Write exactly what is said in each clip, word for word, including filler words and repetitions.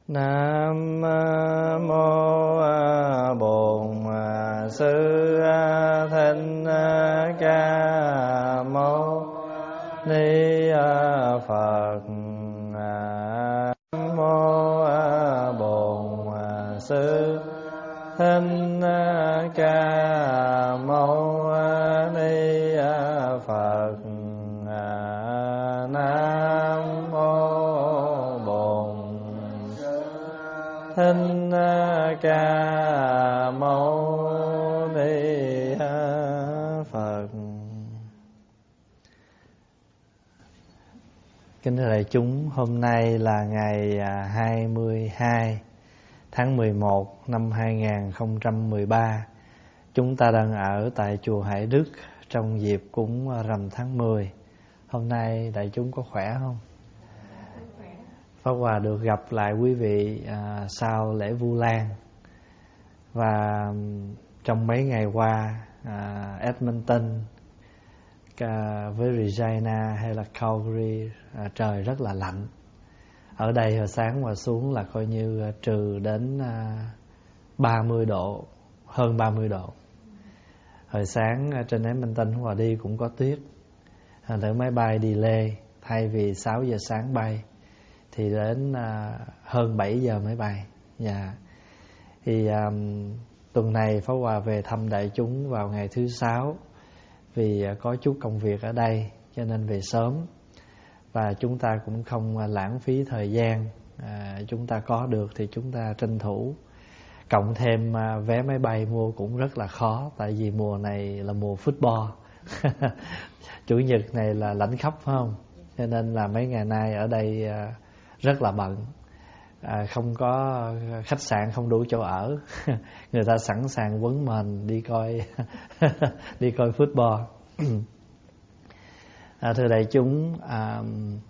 Nam mô Bổn Sư Thích Ca Mâu Ni Phật. Nam mô Bổn Sư Thích Ca Mâu Ni Phật. Nam mô Bổn Thích Ca Mâu Ni Phật. Kính thưa đại chúng, hôm nay là ngày hai mươi hai tháng mười một năm hai nghìn không trăm mười ba. Chúng ta đang ở tại chùa Hải Đức trong dịp cúng rằm tháng mười. Hôm nay đại chúng có khỏe không? Pháp Hòa được gặp lại quý vị à, sau lễ Vu Lan. Và trong mấy ngày qua à, Edmonton à, với Regina hay là Calgary à, trời rất là lạnh. Ở đây hồi sáng mà xuống là coi như à, trừ đến à, ba mươi độ, hơn ba mươi độ. Hồi sáng à, trên Edmonton Hòa đi cũng có tuyết. Thành thử máy bay delay, thay vì sáu giờ sáng bay thì đến à, hơn bảy giờ mới bay. Dạ. Thì um, tuần này Pháp Hòa về thăm đại chúng vào ngày thứ sáu vì uh, có chút công việc ở đây cho nên về sớm. Và chúng ta cũng không uh, lãng phí thời gian, uh, chúng ta có được thì chúng ta tranh thủ. Cộng thêm uh, vé máy bay mua cũng rất là khó, tại vì mùa này là mùa football. Chủ nhật này là lãnh khắp phải không? Cho nên là mấy ngày nay ở đây uh, rất là bận. À, không có khách sạn, không đủ chỗ ở. Người ta sẵn sàng quấn mền đi coi đi coi football. À, thưa đại chúng, à,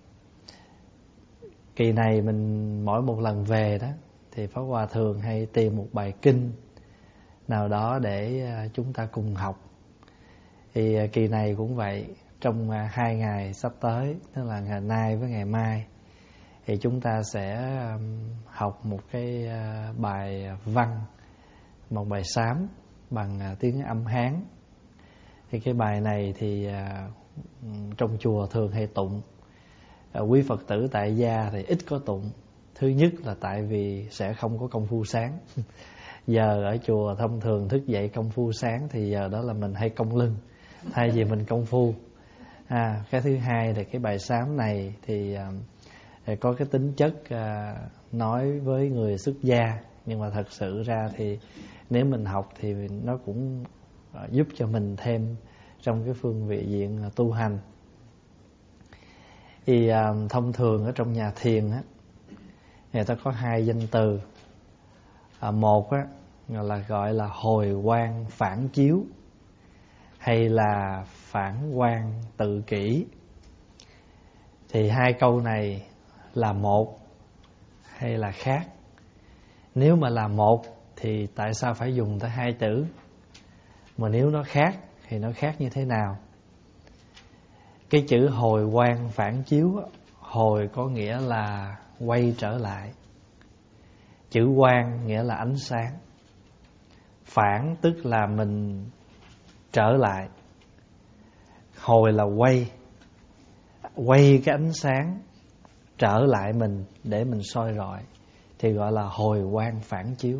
kỳ này mình mỗi một lần về đó thì Pháp Hòa thường hay tìm một bài kinh nào đó để chúng ta cùng học. Thì kỳ này cũng vậy, trong hai ngày sắp tới, tức là ngày nay với ngày mai, thì chúng ta sẽ học một cái bài văn, một bài sám bằng tiếng âm Hán. Thì cái bài này thì trong chùa thường hay tụng. Quý Phật tử tại gia thì ít có tụng. Thứ nhất là tại vì sẽ không có công phu sáng. Giờ ở chùa thông thường thức dậy công phu sáng thì giờ đó là mình hay cong lưng, thay vì mình công phu. À, cái thứ hai là cái bài sám này thì có cái tính chất à, nói với người xuất gia, nhưng mà thật sự ra thì nếu mình học thì nó cũng à, giúp cho mình thêm trong cái phương vị diện à, tu hành. Thì à, thông thường ở trong nhà thiền á, người ta có hai danh từ. À, một á là gọi là hồi quang phản chiếu, hay là phản quang tự kỷ. Thì hai câu này là một hay là khác? Nếu mà là một thì tại sao phải dùng tới hai chữ? Mà nếu nó khác thì nó khác như thế nào? Cái chữ hồi quang phản chiếu, hồi có nghĩa là quay trở lại, chữ quang nghĩa là ánh sáng, phản tức là mình trở lại, hồi là quay, quay cái ánh sáng trở lại mình để mình soi rọi thì gọi là hồi quang phản chiếu.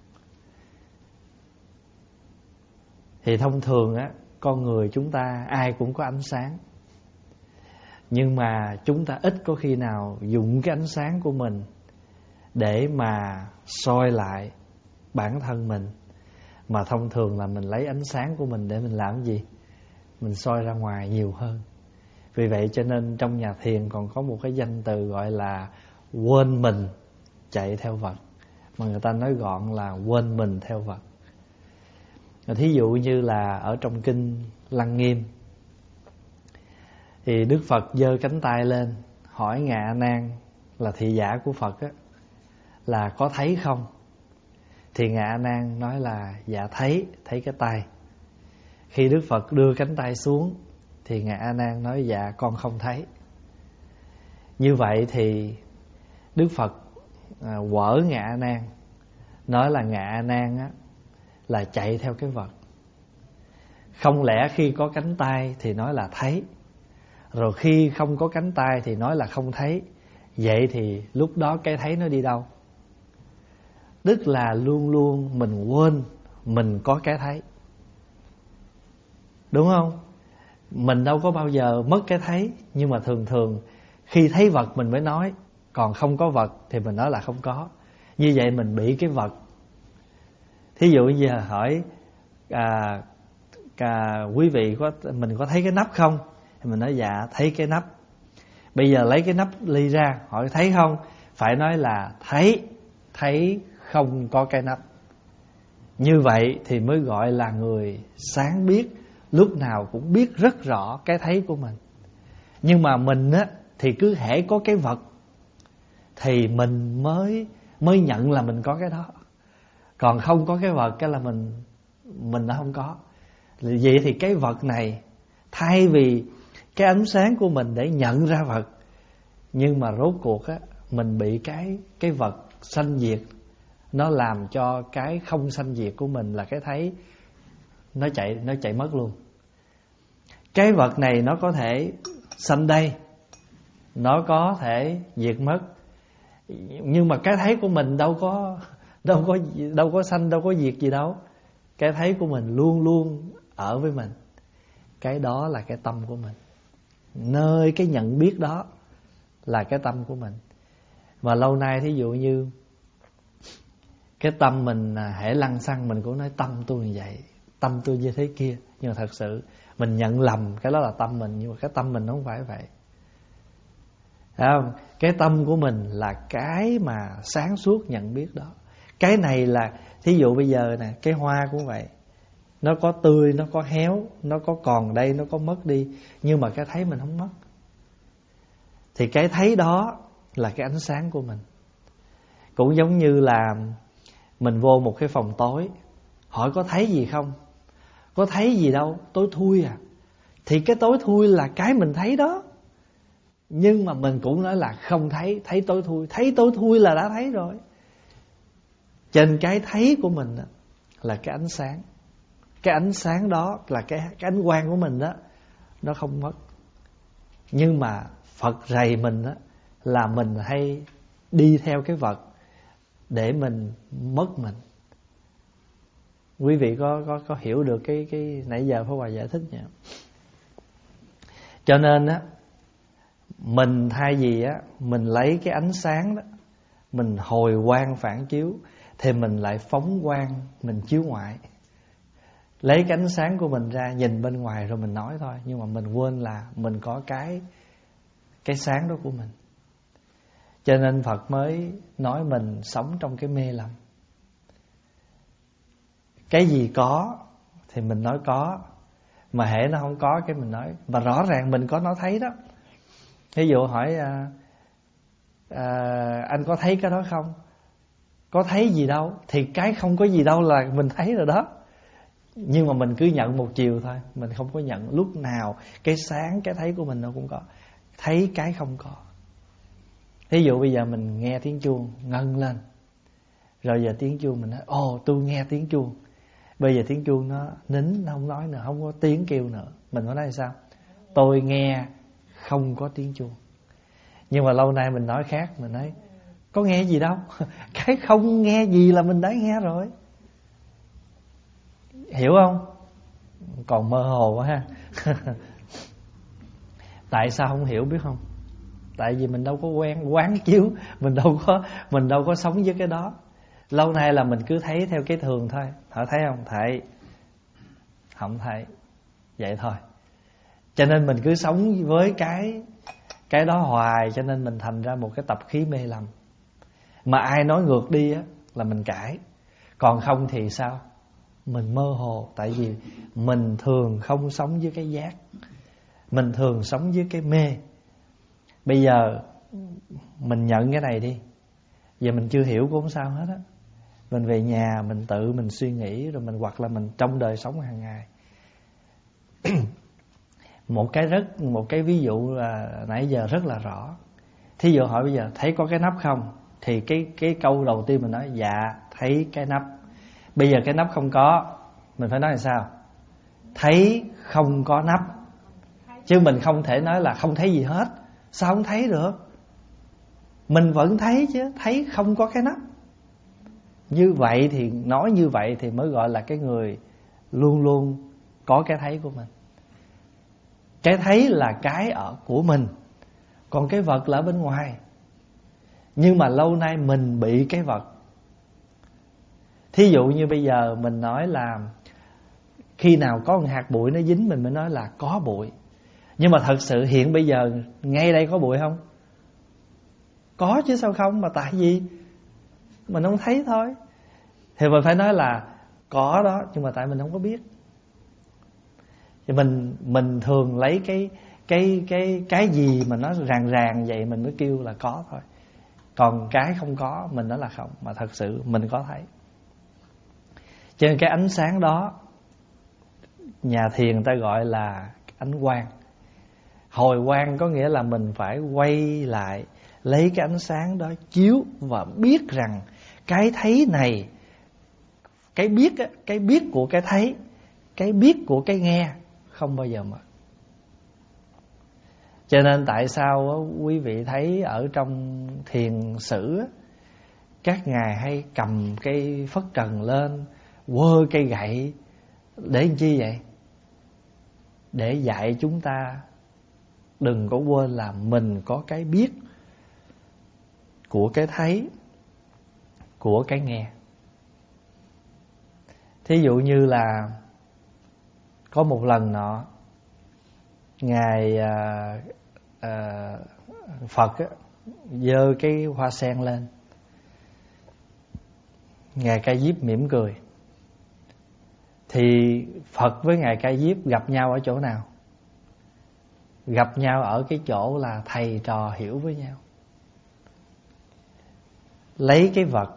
Thì thông thường á, con người chúng ta ai cũng có ánh sáng, nhưng mà chúng ta ít có khi nào dùng cái ánh sáng của mình để mà soi lại bản thân mình. Mà thông thường là mình lấy ánh sáng của mình để mình làm gì? Mình soi ra ngoài nhiều hơn. Vì vậy cho nên trong nhà thiền còn có một cái danh từ gọi là quên mình chạy theo vật, mà người ta nói gọn là quên mình theo vật. Thí dụ như là ở trong kinh Lăng Nghiêm thì Đức Phật giơ cánh tay lên hỏi Ngài A Nan là thị giả của Phật á, là có thấy không? Thì Ngài A Nan nói là dạ thấy, thấy cái tay. Khi Đức Phật đưa cánh tay xuống thì Ngài A Nan nói dạ con không thấy. Như vậy thì Đức Phật à, quở Ngạ A Nan nói là Ngạ A Nan á là chạy theo cái vật. Không lẽ khi có cánh tay thì nói là thấy, rồi khi không có cánh tay thì nói là không thấy. Vậy thì lúc đó cái thấy nó đi đâu? Tức là luôn luôn mình quên mình có cái thấy, đúng không? Mình đâu có bao giờ mất cái thấy, nhưng mà thường thường khi thấy vật mình mới nói, còn không có vật thì mình nói là không có. Như vậy mình bị cái vật. Thí dụ bây giờ hỏi à, à, quý vị có mình có thấy cái nắp không? Thì mình nói dạ thấy cái nắp. Bây giờ lấy cái nắp ly ra, hỏi thấy không? Phải nói là thấy, thấy không có cái nắp. Như vậy thì mới gọi là người sáng biết, lúc nào cũng biết rất rõ cái thấy của mình. Nhưng mà mình á thì cứ hễ có cái vật thì mình mới mới nhận là mình có cái đó. Còn không có cái vật cái là mình mình nó không có. Vậy thì cái vật này, thay vì cái ánh sáng của mình để nhận ra vật, nhưng mà rốt cuộc á mình bị cái cái vật sanh diệt, nó làm cho cái không sanh diệt của mình là cái thấy nó chạy nó chạy mất luôn. Cái vật này nó có thể sanh đây, nó có thể diệt mất, nhưng mà cái thấy của mình đâu có đâu có đâu có sanh, đâu có diệt gì đâu. Cái thấy của mình luôn luôn ở với mình. Cái đó là cái tâm của mình. Nơi cái nhận biết đó là cái tâm của mình. Mà lâu nay thí dụ như cái tâm mình hễ lăng xăng mình cũng nói tâm tôi như vậy, tâm tôi như thế kia. Nhưng mà thật sự mình nhận lầm cái đó là tâm mình, nhưng mà cái tâm mình không phải vậy. Thấy không? Cái tâm của mình là cái mà sáng suốt nhận biết đó. Cái này là thí dụ bây giờ nè, cái hoa cũng vậy. Nó có tươi, nó có héo, nó có còn đây, nó có mất đi, nhưng mà cái thấy mình không mất. Thì cái thấy đó là cái ánh sáng của mình. Cũng giống như là mình vô một cái phòng tối, hỏi có thấy gì không? Có thấy gì đâu, tối thui à. Thì cái tối thui là cái mình thấy đó. Nhưng mà mình cũng nói là không thấy, thấy tối thui. Thấy tối thui là đã thấy rồi. Trên cái thấy của mình đó, là cái ánh sáng. Cái ánh sáng đó là cái, cái ánh quang của mình đó, nó không mất. Nhưng mà Phật rầy mình đó, là mình hay đi theo cái vật để mình mất mình. Quý vị có có có hiểu được cái cái nãy giờ Pháp Hòa giải thích nhỉ? Cho nên á, mình thay vì á mình lấy cái ánh sáng đó, mình hồi quang phản chiếu, thì mình lại phóng quang, mình chiếu ngoại. Lấy cái ánh sáng của mình ra nhìn bên ngoài rồi mình nói thôi, nhưng mà mình quên là mình có cái cái sáng đó của mình. Cho nên Phật mới nói mình sống trong cái mê lầm. Cái gì có thì mình nói có, mà hễ nó không có cái mình nói. Và rõ ràng mình có nó thấy đó. Ví dụ hỏi à, à, anh có thấy cái đó không? Có thấy gì đâu. Thì cái không có gì đâu là mình thấy rồi đó. Nhưng mà mình cứ nhận một chiều thôi, mình không có nhận lúc nào cái sáng, cái thấy của mình nó cũng có. Thấy cái không có. Ví dụ bây giờ mình nghe tiếng chuông ngân lên, rồi giờ tiếng chuông mình nói ồ tôi nghe tiếng chuông. Bây giờ tiếng chuông nó nín, nó không nói nữa, không có tiếng kêu nữa. Mình có nói sao? Tôi nghe không có tiếng chuông. Nhưng mà lâu nay mình nói khác, mình nói có nghe gì đâu. Cái không nghe gì là mình đã nghe rồi. Hiểu không? Còn mơ hồ quá ha. Tại sao không hiểu biết không? Tại vì mình đâu có quen quán chiếu, mình đâu có mình đâu có sống với cái đó. Lâu nay là mình cứ thấy theo cái thường thôi. Họ thấy không? Thấy. Không thấy. Vậy thôi. Cho nên mình cứ sống với cái cái đó hoài, cho nên mình thành ra một cái tập khí mê lầm. Mà ai nói ngược đi á là mình cãi. Còn không thì sao? Mình mơ hồ. Tại vì mình thường không sống với cái giác, mình thường sống với cái mê. Bây giờ mình nhận cái này đi, giờ mình chưa hiểu cũng không sao hết á. Mình về nhà mình tự mình suy nghĩ, rồi mình hoặc là mình trong đời sống hàng ngày. Một cái rất một cái ví dụ là nãy giờ rất là rõ. Thí dụ hỏi bây giờ thấy có cái nắp không? thì cái cái câu đầu tiên mình nói dạ thấy cái nắp. Bây giờ cái nắp không có, mình phải nói là sao? Thấy không có nắp. Chứ mình không thể nói là không thấy gì hết. Sao không thấy được? Mình vẫn thấy chứ, thấy không có cái nắp. Như vậy thì nói như vậy thì mới gọi là cái người luôn luôn có cái thấy của mình. Cái thấy là cái ở của mình, còn cái vật là ở bên ngoài. Nhưng mà lâu nay mình bị cái vật. Thí dụ như bây giờ mình nói là khi nào có một hạt bụi nó dính mình mới nói là có bụi. Nhưng mà thật sự hiện bây giờ ngay đây có bụi không? Có chứ sao không, mà tại vì mình không thấy thôi. Thì mình phải nói là có đó, nhưng mà tại mình không có biết. Thì mình mình thường lấy cái cái cái cái gì mà nó ràng ràng vậy mình mới kêu là có thôi. Còn cái không có mình nói là không, mà thật sự mình có thấy. Cho nên cái ánh sáng đó nhà thiền người ta gọi là ánh quang. Hồi quang có nghĩa là mình phải quay lại, lấy cái ánh sáng đó chiếu và biết rằng cái thấy này, cái biết cái biết của cái thấy, cái biết của cái nghe không bao giờ mất. Cho nên tại sao quý vị thấy ở trong thiền sử các ngài hay cầm cây phất trần lên, quơ cây gậy để làm chi vậy? Để dạy chúng ta đừng có quên là mình có cái biết của cái thấy, của cái nghe. Thí dụ như là có một lần nọ ngài à, à, Phật á, giơ cái hoa sen lên, ngài Ca Diếp mỉm cười. Thì Phật với ngài Ca Diếp gặp nhau ở chỗ nào? Gặp nhau ở cái chỗ là thầy trò hiểu với nhau. Lấy cái vật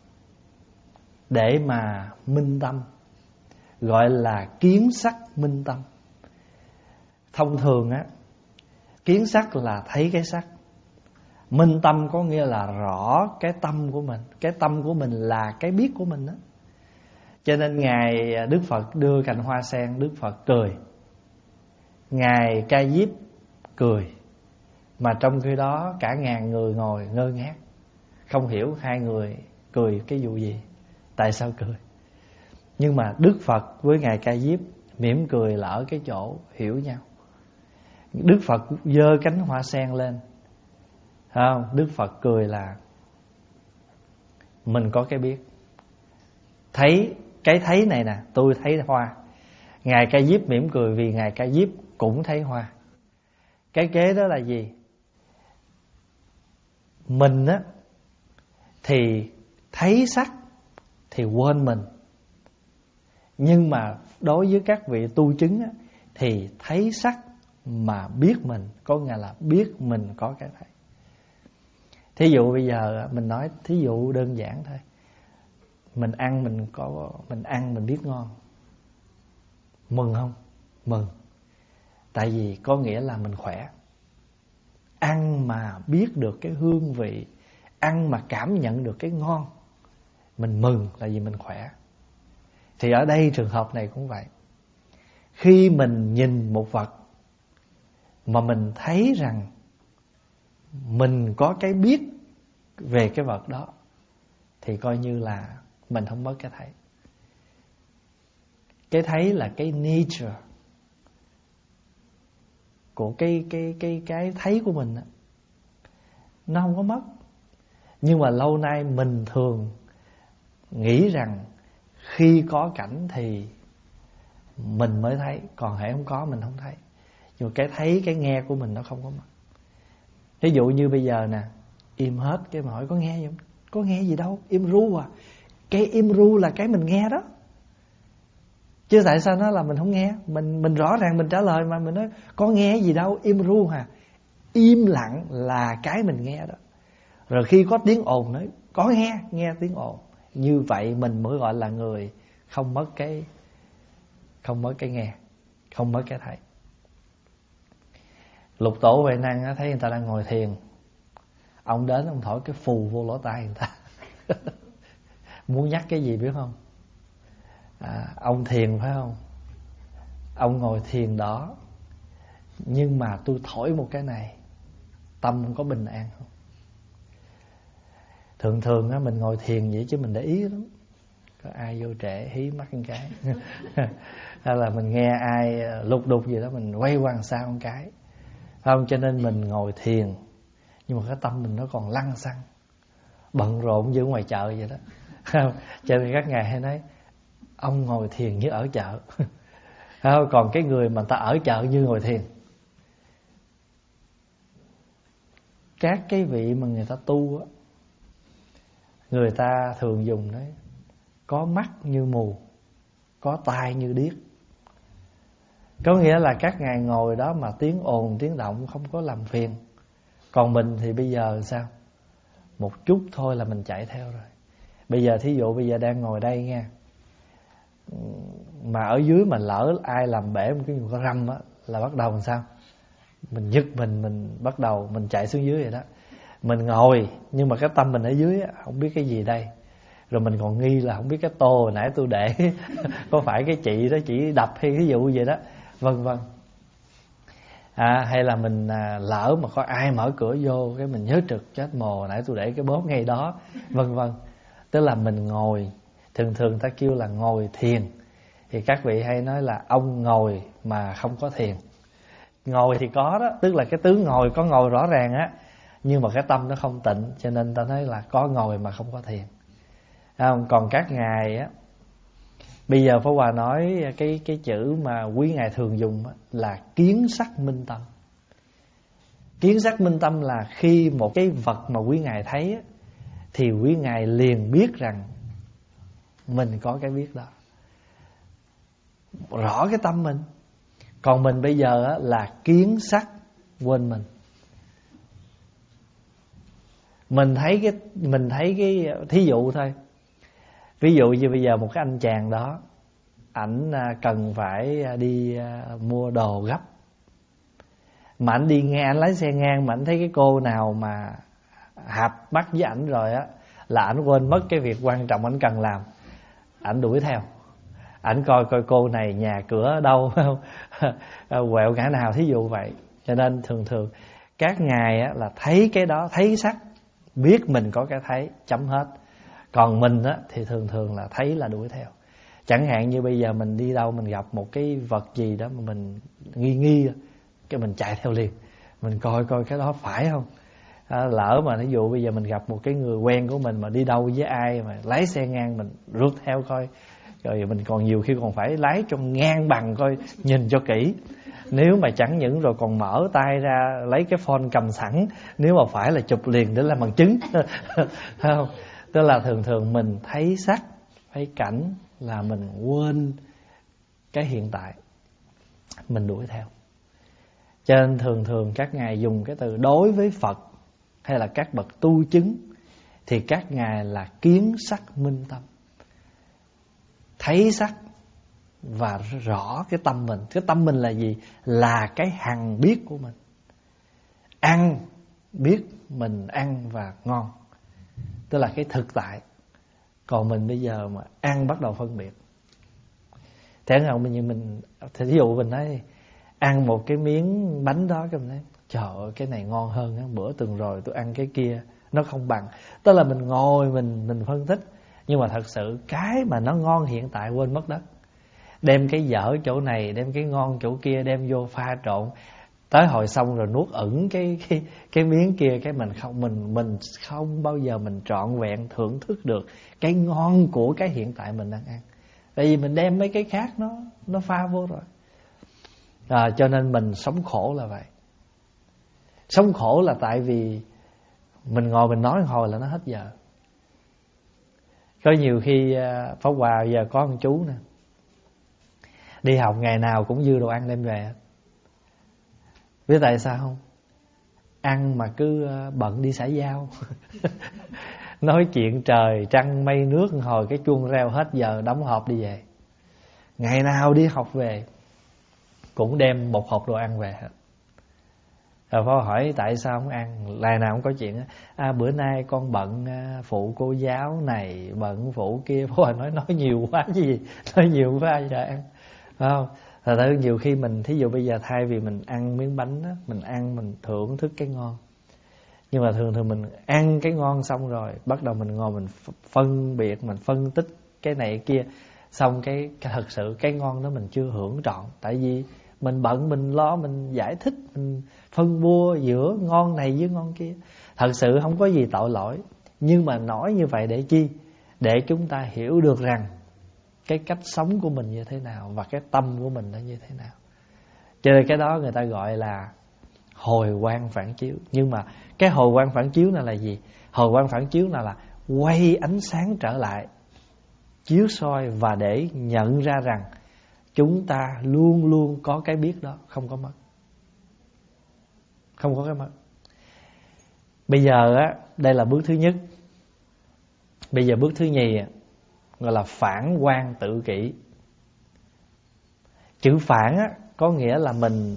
để mà minh tâm, gọi là kiến sắc minh tâm. Thông thường á, kiến sắc là thấy cái sắc, minh tâm có nghĩa là rõ cái tâm của mình. Cái tâm của mình là cái biết của mình đó. Cho nên ngài Đức Phật đưa cành hoa sen, Đức Phật cười, ngài Ca Diếp cười. Mà trong khi đó cả ngàn người ngồi ngơ ngác, không hiểu hai người cười cái vụ gì, tại sao cười. Nhưng mà Đức Phật với ngài Ca Diếp mỉm cười là ở cái chỗ hiểu nhau. Đức Phật giơ cánh hoa sen lên, không? Đức Phật cười là mình có cái biết. Thấy cái thấy này nè, tôi thấy hoa. Ngài Ca Diếp mỉm cười vì ngài Ca Diếp cũng thấy hoa. Cái kế đó là gì? Mình á thì thấy sắc thì quên mình. Nhưng mà đối với các vị tu chứng á, thì thấy sắc mà biết mình, có nghĩa là biết mình có cái thấy. Thí dụ bây giờ mình nói thí dụ đơn giản thôi. Mình ăn mình có mình ăn mình biết ngon. Mừng không? Mừng. Tại vì có nghĩa là mình khỏe. Ăn mà biết được cái hương vị, ăn mà cảm nhận được cái ngon, mình mừng là vì mình khỏe. Thì ở đây trường hợp này cũng vậy. Khi mình nhìn một vật mà mình thấy rằng mình có cái biết về cái vật đó, thì coi như là mình không mất cái thấy. Cái thấy là cái nature của cái cái cái cái thấy của mình đó. Nó không có mất. Nhưng mà lâu nay mình thường nghĩ rằng khi có cảnh thì mình mới thấy, còn hễ không có mình không thấy. Nhưng mà cái thấy, cái nghe của mình nó không có mất. Ví dụ như bây giờ nè, im hết, cái mà hỏi có nghe gì không? Có nghe gì đâu, im ru à. Cái im ru là cái mình nghe đó. Chứ tại sao nó là mình không nghe? Mình mình rõ ràng mình trả lời mà mình nói có nghe gì đâu, im ru hả? Im lặng là cái mình nghe đó. Rồi khi có tiếng ồn nói có nghe, nghe tiếng ồn. Như vậy mình mới gọi là người không mất cái không mất cái nghe, không mất cái thấy. Lục Tổ Huệ Năng thấy người ta đang ngồi thiền, Ông đến ông thổi cái phù vô lỗ tai người ta. Muốn nhắc cái gì biết không? À, ông thiền phải không? Ông ngồi thiền đó, nhưng mà tôi thổi một cái này, tâm có bình an không? Thường thường á, mình ngồi thiền vậy chứ mình để ý lắm. Có ai vô trễ hí mắt một cái. Hay là mình nghe ai lục đục gì đó, mình quay qua sau một cái, không? Cho nên mình ngồi thiền, nhưng mà cái tâm mình nó còn lăng xăng, bận rộn như ngoài chợ vậy đó. Cho nên các ngài hay nói ông ngồi thiền như ở chợ. Còn cái người mà ta ở chợ như ngồi thiền. Các cái vị mà người ta tu á, người ta thường dùng đấy, có mắt như mù, có tai như điếc. Có nghĩa là các ngài ngồi đó mà tiếng ồn tiếng động không có làm phiền. Còn mình thì bây giờ sao? Một chút thôi là mình chạy theo rồi. Bây giờ thí dụ bây giờ đang ngồi đây nha, mà ở dưới mà lỡ ai làm bể một cái gì có râm á, là bắt đầu làm sao? Mình giật mình, mình bắt đầu mình chạy xuống dưới vậy đó. Mình ngồi nhưng mà cái tâm mình ở dưới á, không biết cái gì đây. Rồi mình còn nghi là không biết cái tô hồi nãy tôi để có phải cái chị đó chỉ đập hay cái vụ vậy đó, vân vân. À, hay là mình à, lỡ mà có ai mở cửa vô cái mình nhớ trực, chết mồ nãy tôi để cái bóp ngay đó, vân vân. Tức là mình ngồi, thường thường ta kêu là ngồi thiền, thì các vị hay nói là ông ngồi mà không có thiền. Ngồi thì có đó, tức là cái tướng ngồi có ngồi rõ ràng á, nhưng mà cái tâm nó không tịnh, cho nên ta nói là có ngồi mà không có thiền. À, còn các ngài á, bây giờ Pháp Hòa nói cái cái chữ mà quý ngài thường dùng á, là kiến sắc minh tâm. Kiến sắc minh tâm là khi một cái vật mà quý ngài thấy á, thì quý ngài liền biết rằng mình có cái biết đó, rõ cái tâm mình. Còn mình bây giờ á, là kiến sắc quên mình. Mình thấy cái mình thấy cái thí dụ thôi. Ví dụ như bây giờ một cái anh chàng đó, ảnh cần phải đi mua đồ gấp, mà ảnh đi ngang, ảnh lái xe ngang, mà ảnh thấy cái cô nào mà hợp mắt với ảnh rồi á, là ảnh quên mất cái việc quan trọng ảnh cần làm, ảnh đuổi theo. Ảnh coi coi cô này nhà cửa ở đâu, quẹo ngã nào, thí dụ vậy. Cho nên thường thường các ngài á, là thấy cái đó, thấy sắc, biết mình có cái thấy, chấm hết. Còn mình á, thì thường thường là thấy là đuổi theo. Chẳng hạn như bây giờ mình đi đâu, mình gặp một cái vật gì đó mà mình nghi nghi, cái mình chạy theo liền, mình coi coi cái đó phải không. À, lỡ mà ví dụ bây giờ mình gặp một cái người quen của mình mà đi đâu với ai mà lái xe ngang, mình rút theo coi. Rồi mình còn nhiều khi còn phải lái trong ngang bằng coi, nhìn cho kỹ. Nếu mà chẳng những rồi còn mở tay ra lấy cái phone cầm sẵn, nếu mà phải là chụp liền để làm bằng chứng. Không? Tức là thường thường mình thấy sắc, thấy cảnh là mình quên cái hiện tại, mình đuổi theo. Cho nên thường thường các ngài dùng cái từ đối với Phật hay là các bậc tu chứng, thì các ngài là kiến sắc minh tâm, thấy sắc và rõ cái tâm mình. Cái tâm mình là gì? Là cái hằng biết của mình. Ăn biết mình ăn và ngon, tức là cái thực tại. Còn mình bây giờ mà ăn bắt đầu phân biệt. Thế nào mình, mình thí dụ mình nói ăn một cái miếng bánh đó, cái mình nói trời ơi cái này ngon hơn á, bữa tuần rồi tôi ăn cái kia nó không bằng. Tức là mình ngồi mình mình phân tích, nhưng mà thật sự cái mà nó ngon hiện tại quên mất đất. Đem cái dở chỗ này, đem cái ngon chỗ kia, đem vô pha trộn, tới hồi xong rồi nuốt ửng cái cái cái miếng kia, cái mình không mình mình không bao giờ mình trọn vẹn thưởng thức được cái ngon của cái hiện tại mình đang ăn. Tại vì mình đem mấy cái khác nó nó pha vô rồi. À, cho nên mình sống khổ là vậy. Sống khổ là tại vì mình ngồi mình nói hồi là nó hết giờ. Có nhiều khi Pháp Hòa giờ có một chú nè, đi học ngày nào cũng dư đồ ăn đem về. Biết tại sao không? Ăn mà cứ bận đi xã giao. Nói chuyện trời trăng mây nước, hồi cái chuông reo hết giờ đóng hộp đi về. Ngày nào đi học về cũng đem một hộp đồ ăn về hết. Rồi Pháp hỏi tại sao không ăn, ngày nào cũng có chuyện à, bữa nay con bận phụ cô giáo này, bận phụ kia. Pháp Hòa nói nói nhiều quá gì, nói nhiều quá giờ ăn, phải không? Thật ra nhiều khi mình, thí dụ bây giờ thay vì mình ăn miếng bánh đó, mình ăn mình thưởng thức cái ngon. Nhưng mà thường thường mình ăn cái ngon xong rồi bắt đầu mình ngồi mình phân biệt, mình phân tích cái này kia, xong cái, cái thật sự cái ngon đó mình chưa hưởng trọn. Tại vì mình bận, mình lo, mình giải thích, mình phân bua giữa ngon này với ngon kia. Thật sự không có gì tội lỗi. Nhưng mà nói như vậy để chi? Để chúng ta hiểu được rằng cái cách sống của mình như thế nào và cái tâm của mình nó như thế nào. Cho nên cái đó người ta gọi là hồi quang phản chiếu. Nhưng mà cái hồi quang phản chiếu này là gì? Hồi quang phản chiếu này là quay ánh sáng trở lại, chiếu soi và để nhận ra rằng chúng ta luôn luôn có cái biết đó, không có mất. Không có cái mất. Bây giờ á, đây là bước thứ nhất. Bây giờ bước thứ nhì gọi là phản quang tự kỷ. Chữ phản á, có nghĩa là mình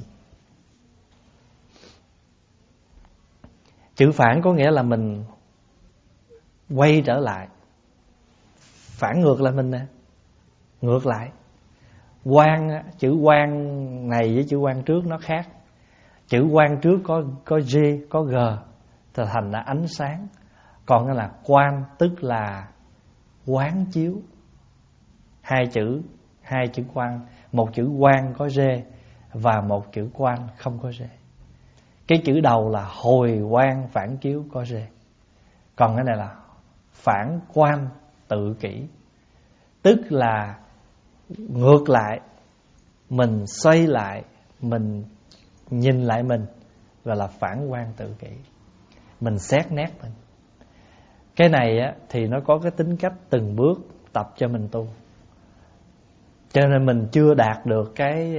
Chữ phản có nghĩa là mình quay trở lại. Phản ngược là mình nè, ngược lại. Quang á, chữ quang này với chữ quang trước nó khác. Chữ quang trước có có G, có G, thì thành là ánh sáng. Còn cái là quang tức là quán chiếu. Hai chữ, hai chữ quang, một chữ quang có G và một chữ quang không có G. Cái chữ đầu là hồi quang phản chiếu có G. Còn cái này là phản quang tự kỷ. Tức là ngược lại, mình xoay lại, mình nhìn lại mình, gọi là phản quang tự kỷ. Mình xét nét mình. Cái này á, thì nó có cái tính cách từng bước tập cho mình tu. Cho nên mình chưa đạt được cái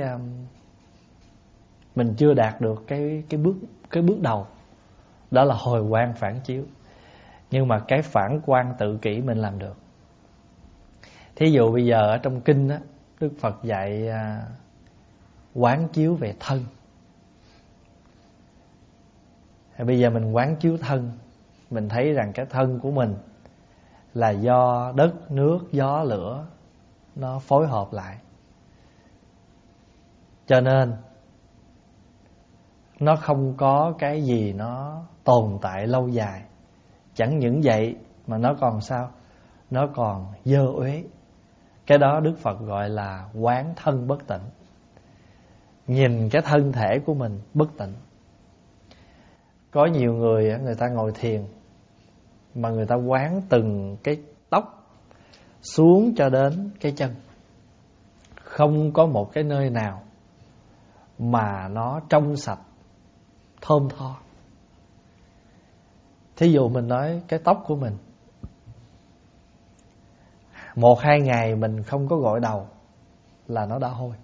Mình chưa đạt được cái, cái, bước, cái bước đầu. Đó là hồi quang phản chiếu. Nhưng mà cái phản quang tự kỷ mình làm được. Thí dụ bây giờ ở trong kinh á, Đức Phật dạy à, quán chiếu về thân. Thì bây giờ mình quán chiếu thân, mình thấy rằng cái thân của mình là do đất, nước, gió, lửa nó phối hợp lại. Cho nên nó không có cái gì nó tồn tại lâu dài. Chẳng những vậy mà nó còn sao? Nó còn dơ uế. Cái đó Đức Phật gọi là quán thân bất tịnh. Nhìn cái thân thể của mình bất tịnh. Có nhiều người, người ta ngồi thiền mà người ta quán từng cái tóc xuống cho đến cái chân. Không có một cái nơi nào mà nó trong sạch, thơm tho. Thí dụ mình nói cái tóc của mình, một hai ngày mình không có gội đầu là nó đã hôi.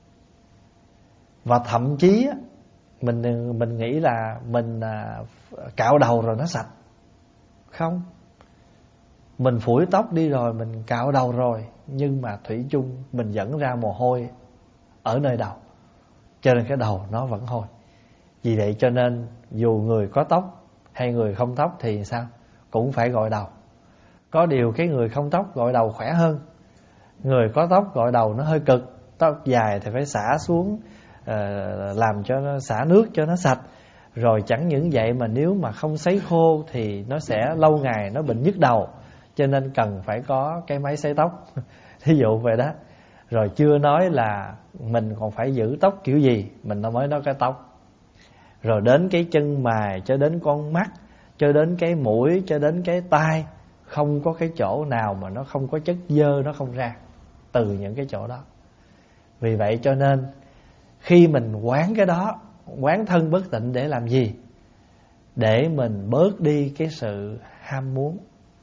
Và thậm chí á, mình mình nghĩ là mình à, cạo đầu rồi nó sạch. Không. Mình phủi tóc đi rồi, mình cạo đầu rồi, nhưng mà thủy chung mình dẫn ra mồ hôi ở nơi đầu. Cho nên cái đầu nó vẫn hôi. Vì vậy cho nên dù người có tóc hay người không tóc thì sao? Cũng phải gội đầu. Có điều cái người không tóc gội đầu khỏe hơn. Người có tóc gội đầu nó hơi cực. Tóc dài thì phải xả xuống, uh, làm cho nó xả nước cho nó sạch. Rồi chẳng những vậy mà nếu mà không sấy khô thì nó sẽ lâu ngày nó bệnh nhức đầu. Cho nên cần phải có cái máy sấy tóc. Thí dụ vậy đó. Rồi chưa nói là mình còn phải giữ tóc kiểu gì, mình mới nói cái tóc. Rồi đến cái chân mày, cho đến con mắt, cho đến cái mũi, cho đến cái tai, không có cái chỗ nào mà nó không có chất dơ nó không ra từ những cái chỗ đó. Vì vậy cho nên khi mình quán cái đó, quán thân bất tịnh để làm gì? Để mình bớt đi cái sự ham muốn,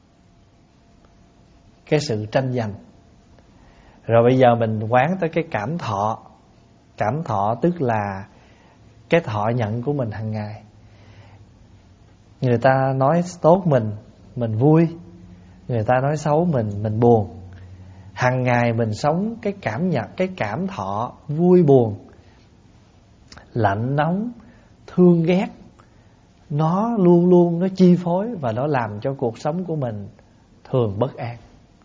cái sự tranh giành. Rồi bây giờ mình quán tới cái cảm thọ. Cảm thọ tức là cái thọ nhận của mình hàng ngày. Người ta nói tốt mình, mình vui. Người ta nói xấu mình, mình buồn. Hàng ngày mình sống cái cảm nhận, cái cảm thọ vui buồn, lạnh nóng, thương ghét, nó luôn luôn nó chi phối và nó làm cho cuộc sống của mình thường bất an.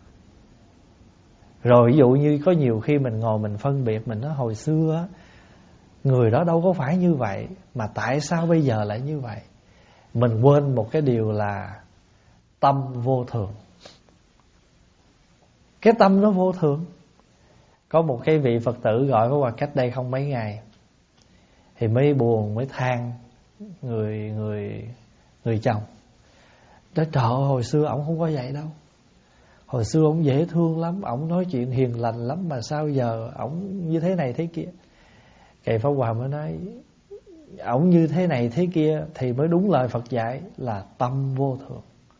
Rồi ví dụ như có nhiều khi mình ngồi mình phân biệt, mình nói hồi xưa người đó đâu có phải như vậy, mà tại sao bây giờ lại như vậy? Mình quên một cái điều là tâm vô thường. Cái tâm nó vô thường. Có một cái vị Phật tử gọi có qua cách đây không mấy ngày, thì mới buồn mới than người người người chồng. Đó, trời ơi, hồi xưa ổng không có vậy đâu. Hồi xưa ổng dễ thương lắm, ổng nói chuyện hiền lành lắm, mà sao giờ ổng như thế này thế kia. Kỳ Pháp Hòa mới nói ổng như thế này thế kia thì mới đúng lời Phật dạy là tâm vô thường.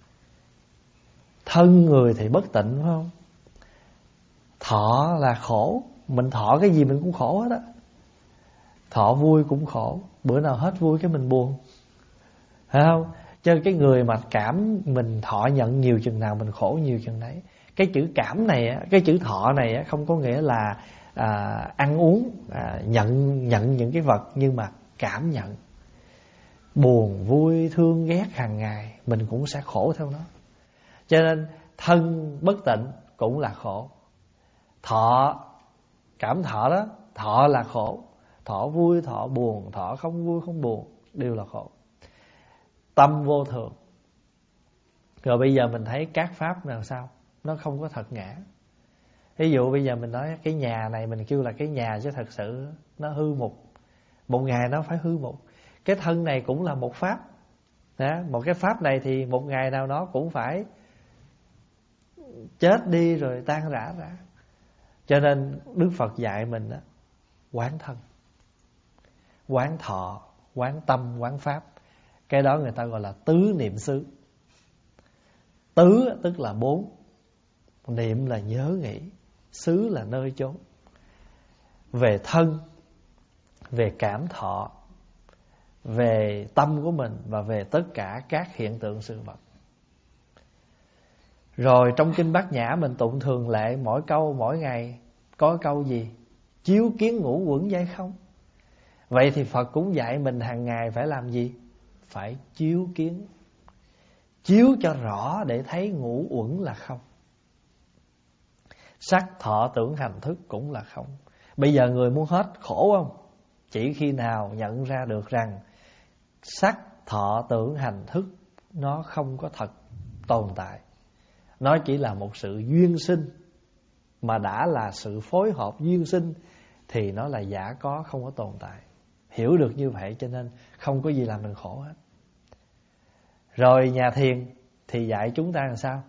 Thân người thì bất tịnh, phải không? Thọ là khổ, mình thọ cái gì mình cũng khổ hết á. Thọ vui cũng khổ, bữa nào hết vui cái mình buồn, phải không? Cho cái người mà cảm mình thọ nhận nhiều chừng nào mình khổ nhiều chừng đấy. Cái chữ cảm này, cái chữ thọ này không có nghĩa là à, ăn uống, à, nhận nhận những cái vật, nhưng mà cảm nhận. Buồn, vui, thương, ghét hàng ngày mình cũng sẽ khổ theo nó. Cho nên thân bất tịnh cũng là khổ. Thọ, cảm thọ đó, thọ là khổ. Thọ vui, thọ buồn, thọ không vui, không buồn, đều là khổ. Tâm vô thường. Rồi bây giờ mình thấy các pháp làm sao nó không có thật ngã. Ví dụ bây giờ mình nói cái nhà này mình kêu là cái nhà, chứ thật sự nó hư mục. Một ngày nó phải hư mục. Cái thân này cũng là một pháp. Đó, một cái pháp này thì một ngày nào đó cũng phải chết đi rồi tan rã ra. Cho nên Đức Phật dạy mình đó, quán thân, quán thọ, quán tâm, quán pháp. Cái đó người ta gọi là tứ niệm xứ. Tứ tức là bốn, niệm là nhớ nghĩ, xứ là nơi chốn. Về thân, về cảm thọ, về tâm của mình và về tất cả các hiện tượng sự vật. Rồi trong Kinh Bát Nhã mình tụng thường lệ mỗi câu mỗi ngày có câu gì? Chiếu kiến ngũ uẩn giai không. Vậy thì Phật cũng dạy mình hàng ngày phải làm gì? Phải chiếu kiến, chiếu cho rõ để thấy ngũ uẩn là không. Sắc thọ tưởng hành thức cũng là không. Bây giờ người muốn hết khổ không? Chỉ khi nào nhận ra được rằng sắc thọ tưởng hành thức nó không có thật tồn tại, nó chỉ là một sự duyên sinh. Mà đã là sự phối hợp duyên sinh thì nó là giả có, không có tồn tại. Hiểu được như vậy cho nên không có gì làm mình khổ hết. Rồi nhà thiền thì dạy chúng ta làm sao?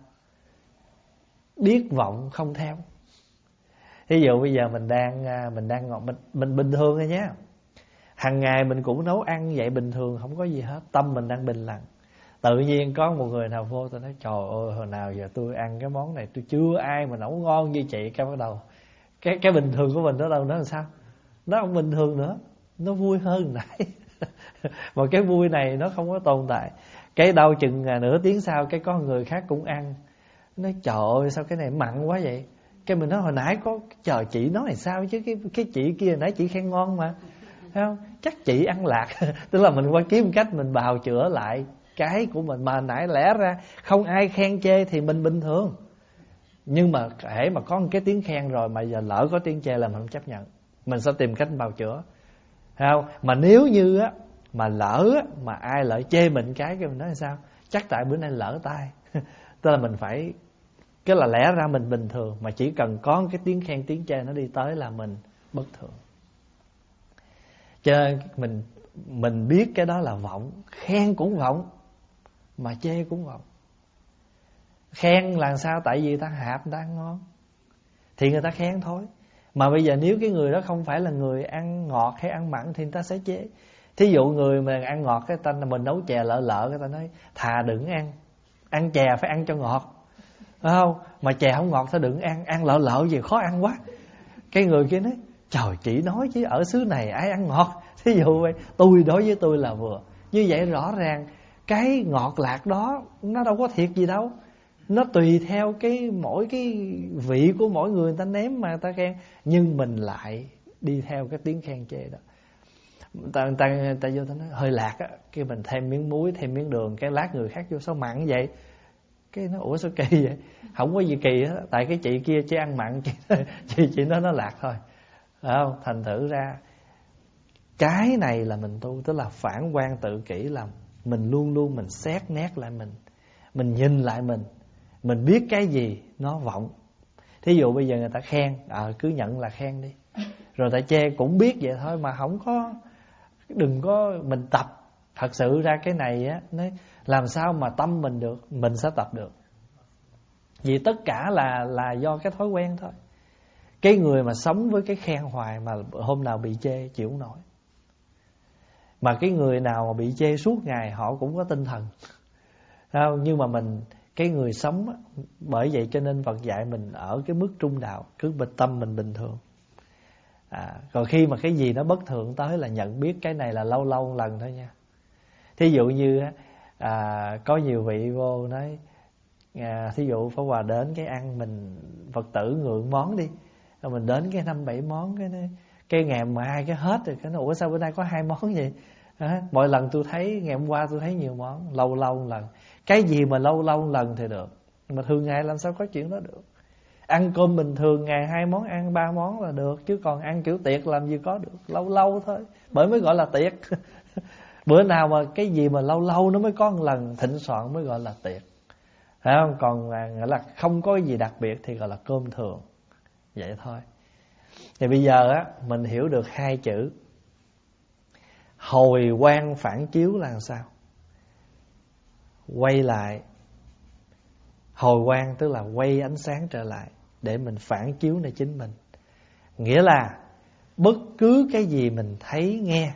Biết vọng không theo. Ví dụ bây giờ mình đang mình đang ngồi mình, mình bình thường thôi nhé. Hằng ngày mình cũng nấu ăn vậy bình thường, không có gì hết, tâm mình đang bình lặng. Tự nhiên có một người nào vô, tôi nói trời ơi, hồi nào giờ tôi ăn cái món này tôi chưa ai mà nấu ngon như chị. Cái bắt đầu cái cái bình thường của mình đó đâu, nó làm sao? Nó không bình thường nữa, nó vui hơn nãy. Mà cái vui này nó không có tồn tại. Cái đâu chừng nửa tiếng sau cái có người khác cũng ăn, nói trời ơi sao cái này mặn quá vậy. Cái mình nói hồi nãy có trời chị nói là sao chứ, cái cái chị kia hồi nãy chị khen ngon mà, thấy không? Chắc chị ăn lạc. Tức là mình qua kiếm cách mình bào chữa lại cái của mình. Mà nãy lẽ ra không ai khen chê thì mình bình thường, nhưng mà hễ mà có một cái tiếng khen rồi mà giờ lỡ có tiếng chê là mình không chấp nhận, mình sẽ tìm cách bào chữa, thấy không? Mà nếu như á mà lỡ á, mà ai lỡ chê mình cái cái mình nói là sao? Chắc tại bữa nay lỡ tay. Tức là mình phải, cái là lẽ ra mình bình thường, mà chỉ cần có cái tiếng khen tiếng chê nó đi tới là mình bất thường. Cho nên mình mình biết cái đó là vọng. Khen cũng vọng, mà chê cũng vọng. Khen là sao? Tại vì ta hạp, ta ăn ngon thì người ta khen thôi. Mà bây giờ nếu cái người đó không phải là người ăn ngọt hay ăn mặn thì người ta sẽ chế. Thí dụ người mà ăn ngọt, cái ta mình nấu chè lợ lợ, cái ta nói thà đừng ăn, ăn chè phải ăn cho ngọt, phải không? Mà chè không ngọt ta đừng ăn, ăn lợ lợ gì khó ăn quá. Cái người kia nói trời, chị nói chứ ở xứ này ai ăn ngọt. Thí dụ vậy, tôi đối với tôi là vừa. Như vậy rõ ràng cái ngọt lạc đó nó đâu có thiệt gì đâu. Nó tùy theo cái mỗi cái vị của mỗi người, người ta nếm mà người ta khen. Nhưng mình lại đi theo cái tiếng khen chê đó. ta ta ta vô ta nói hơi lạc á, cái mình thêm miếng muối, thêm miếng đường, cái lát người khác vô sao mặn vậy? Cái nó ủa sao kỳ vậy? Không có gì kỳ hết, tại cái chị kia chỉ ăn mặn, chị chị, chị nói nó lạc thôi. Phải không? Thành thử ra cái này là mình tu, tức là phản quan tự kỷ, là mình luôn luôn mình xét nét lại mình, mình nhìn lại mình, mình biết cái gì nó vọng. Thí dụ bây giờ người ta khen, à, cứ nhận là khen đi. Rồi ta chê cũng biết vậy thôi, mà không có, đừng có mình tập. Thật sự ra cái này á, làm sao mà tâm mình được, mình sẽ tập được. Vì tất cả là là do cái thói quen thôi. Cái người mà sống với cái khen hoài mà hôm nào bị chê chịu không nổi. Mà cái người nào mà bị chê suốt ngày họ cũng có tinh thần. Không? Nhưng mà mình, cái người sống á, bởi vậy cho nên Phật dạy mình ở cái mức trung đạo, cứ bình tâm mình bình thường. À, còn khi mà cái gì nó bất thường tới là nhận biết cái này là lâu lâu một lần thôi nha. Thí dụ như à, có nhiều vị vô nói à, thí dụ Pháp Hòa đến cái ăn mình Phật tử ngượng món đi, rồi mình đến cái năm bảy món, cái cái ngày mà hai cái hết rồi, cái nó ủa sao bữa nay có hai món vậy? À, mỗi lần tôi thấy ngày hôm qua tôi thấy nhiều món, lâu lâu một lần. Cái gì mà lâu lâu một lần thì được, mà thường ngày làm sao có chuyện đó được. Ăn cơm bình thường ngày hai món, ăn ba món là được, chứ còn ăn kiểu tiệc làm gì có được. Lâu lâu thôi, bởi mới gọi là tiệc. Bữa nào mà cái gì mà lâu lâu nó mới có một lần, thịnh soạn mới gọi là tiệc, phải không? Còn gọi là không có gì đặc biệt thì gọi là cơm thường. Vậy thôi. Thì bây giờ á, mình hiểu được hai chữ hồi quang phản chiếu là làm sao? Quay lại. Hồi quang tức là quay ánh sáng trở lại để mình phản chiếu nơi chính mình. Nghĩa là bất cứ cái gì mình thấy nghe,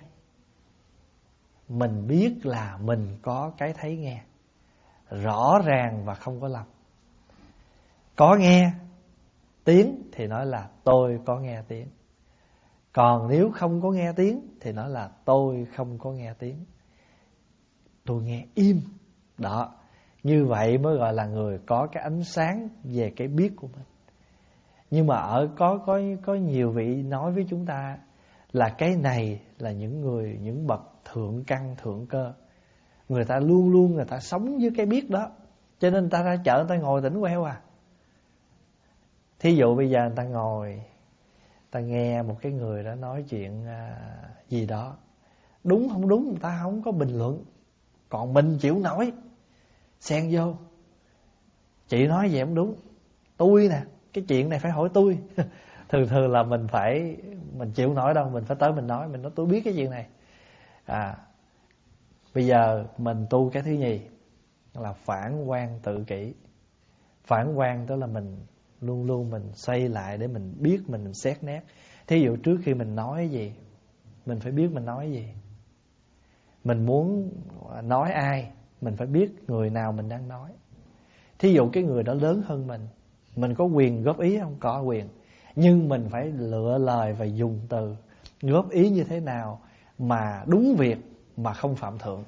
mình biết là mình có cái thấy nghe rõ ràng và không có lầm. Có nghe tiếng thì nói là tôi có nghe tiếng. Còn nếu không có nghe tiếng thì nói là tôi không có nghe tiếng. Tôi nghe im. Đó. Như vậy mới gọi là người có cái ánh sáng về cái biết của mình. Nhưng mà ở có có có nhiều vị nói với chúng ta là cái này là những người, những bậc thượng căn thượng cơ. Người ta luôn luôn người ta sống với cái biết đó, cho nên người ta ra chợ người ta ngồi tỉnh queo à. Thí dụ bây giờ người ta ngồi, ta nghe một cái người đó nói chuyện à, gì đó, đúng không đúng người ta không có bình luận. Còn mình chịu nổi, xen vô, chị nói vậy không đúng, tôi nè, cái chuyện này phải hỏi tôi. Thường thường là mình phải, mình chịu nổi đâu, mình phải tới mình nói, mình nói tôi biết cái chuyện này. À, bây giờ mình tu cái thứ nhì là phản quan tự kỷ. Phản quan tức là mình luôn luôn mình xoay lại để mình biết mình, mình xét nét. Thí dụ trước khi mình nói gì, mình phải biết mình nói gì. Mình muốn nói ai, mình phải biết người nào mình đang nói. Thí dụ cái người đó lớn hơn mình, mình có quyền góp ý không? Có quyền. Nhưng mình phải lựa lời và dùng từ góp ý như thế nào mà đúng việc mà không phạm thượng.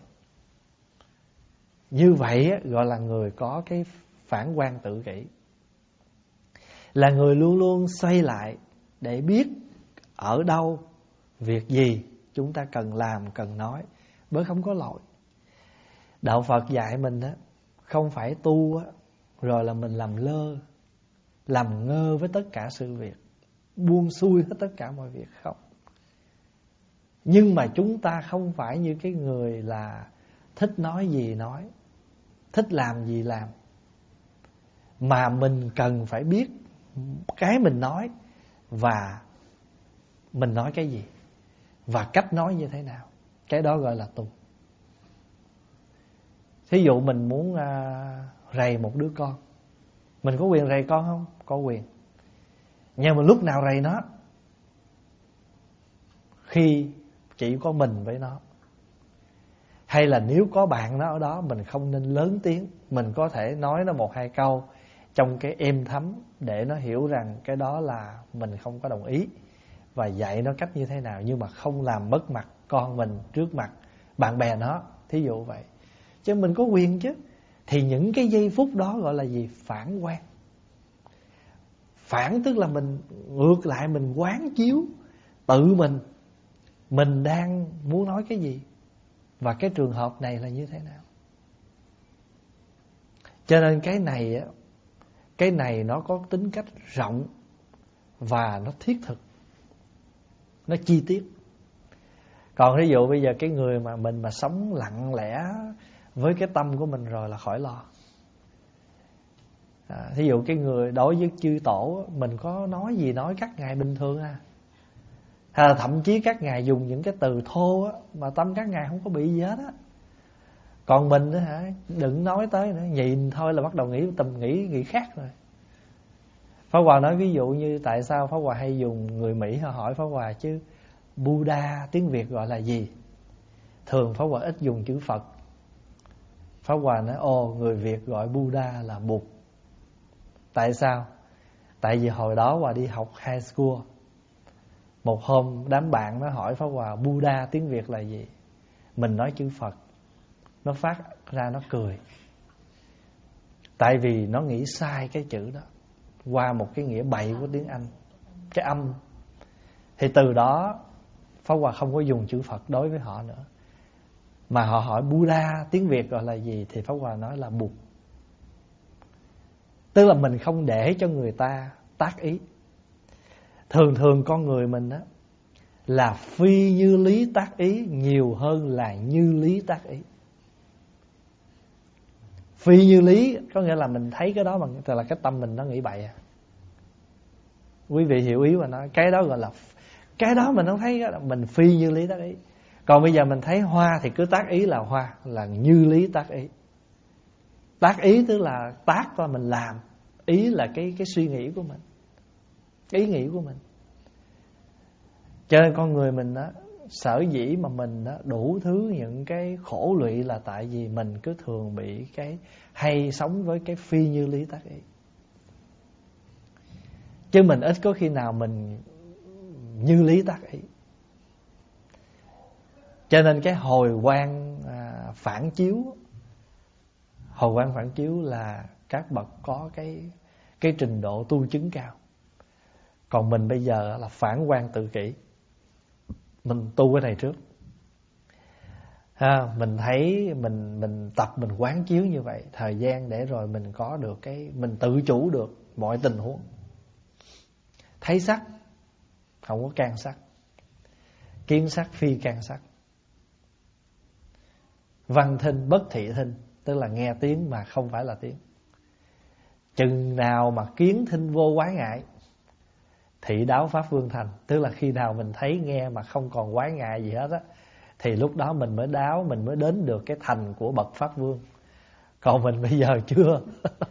Như vậy gọi là người có cái phản quan tự kỷ. Là người luôn luôn xoay lại để biết ở đâu, việc gì chúng ta cần làm, cần nói, bởi không có lỗi. Đạo Phật dạy mình đó, không phải tu á, rồi là mình làm lơ, làm ngơ với tất cả sự việc, buông xuôi hết tất cả mọi việc, không. Nhưng mà chúng ta không phải như cái người là thích nói gì nói, thích làm gì làm. Mà mình cần phải biết cái mình nói và mình nói cái gì và cách nói như thế nào. Cái đó gọi là tu. Thí dụ mình muốn à, rầy một đứa con, mình có quyền rầy con không? Có quyền. Nhưng mà lúc nào rầy nó? Khi chỉ có mình với nó. Hay là nếu có bạn nó ở đó, mình không nên lớn tiếng. Mình có thể nói nó một hai câu trong cái êm thấm để nó hiểu rằng cái đó là mình không có đồng ý, và dạy nó cách như thế nào, nhưng mà không làm mất mặt con mình trước mặt bạn bè nó. Thí dụ vậy. Chứ mình có quyền chứ. Thì những cái giây phút đó gọi là gì? Phản quan. Phản tức là mình ngược lại, mình quán chiếu tự mình mình đang muốn nói cái gì và cái trường hợp này là như thế nào. Cho nên cái này á, cái này nó có tính cách rộng và nó thiết thực, nó chi tiết. Còn ví dụ bây giờ cái người mà mình mà sống lặng lẽ với cái tâm của mình rồi là khỏi lo. À, thí dụ cái người đối với chư tổ, mình có nói gì nói các ngài bình thường à, hay là thậm chí các ngài dùng những cái từ thô á, mà tâm các ngài không có bị gì hết á. Còn mình á hả, đừng nói tới nữa, nhìn thôi là bắt đầu nghĩ tầm nghĩ nghĩ khác rồi. Pháp Hòa nói ví dụ như tại sao Pháp Hòa hay dùng người Mỹ họ hỏi Pháp Hòa chứ Buddha tiếng Việt gọi là gì? Thường Pháp Hòa ít dùng chữ Phật. Pháp Hòa nói ồ, người Việt gọi Buddha là Bụt. Tại sao? Tại vì hồi đó Hòa đi học high school, một hôm đám bạn nó hỏi Pháp Hòa Buddha tiếng Việt là gì, mình nói chữ Phật, nó phát ra nó cười. Tại vì nó nghĩ sai cái chữ đó qua một cái nghĩa bậy của tiếng Anh, cái âm. Thì từ đó Pháp Hòa không có dùng chữ Phật đối với họ nữa, mà họ hỏi Buddha tiếng Việt gọi là gì thì Pháp Hòa nói là Bụt. Tức là mình không để cho người ta tác ý. Thường thường con người mình á là phi như lý tác ý nhiều hơn là như lý tác ý. Phi như lý có nghĩa là mình thấy cái đó bằng là cái tâm mình nó nghĩ bậy à. Quý vị hiểu ý mà nói, cái đó gọi là cái đó mình không thấy đó, mình phi như lý tác ý. Còn bây giờ mình thấy hoa thì cứ tác ý là hoa, là như lý tác ý. Tác ý tức là tác và mình làm, ý là cái cái suy nghĩ của mình, cái ý nghĩ của mình. Cho nên con người mình đó, sở dĩ mà mình đó, đủ thứ những cái khổ lụy là tại vì mình cứ thường bị cái hay sống với cái phi như lý tác ý. Chứ mình ít có khi nào mình như lý tác ý. Cho nên cái hồi quang à, phản chiếu, hồi quang phản chiếu là các bậc có cái cái trình độ tu chứng cao. Còn mình bây giờ là phản quang tự kỷ. Mình tu cái này trước. Ha, mình thấy mình mình tập mình quán chiếu như vậy, thời gian để rồi mình có được cái mình tự chủ được mọi tình huống. Thấy sắc không có can sắc, kiến sắc phi can sắc, văn thinh bất thị thinh, tức là nghe tiếng mà không phải là tiếng. Chừng nào mà kiến thinh vô quái ngại, thị đáo pháp vương thành, tức là khi nào mình thấy nghe mà không còn quái ngại gì hết á, thì lúc đó mình mới đáo, mình mới đến được cái thành của bậc pháp vương. Còn mình bây giờ chưa.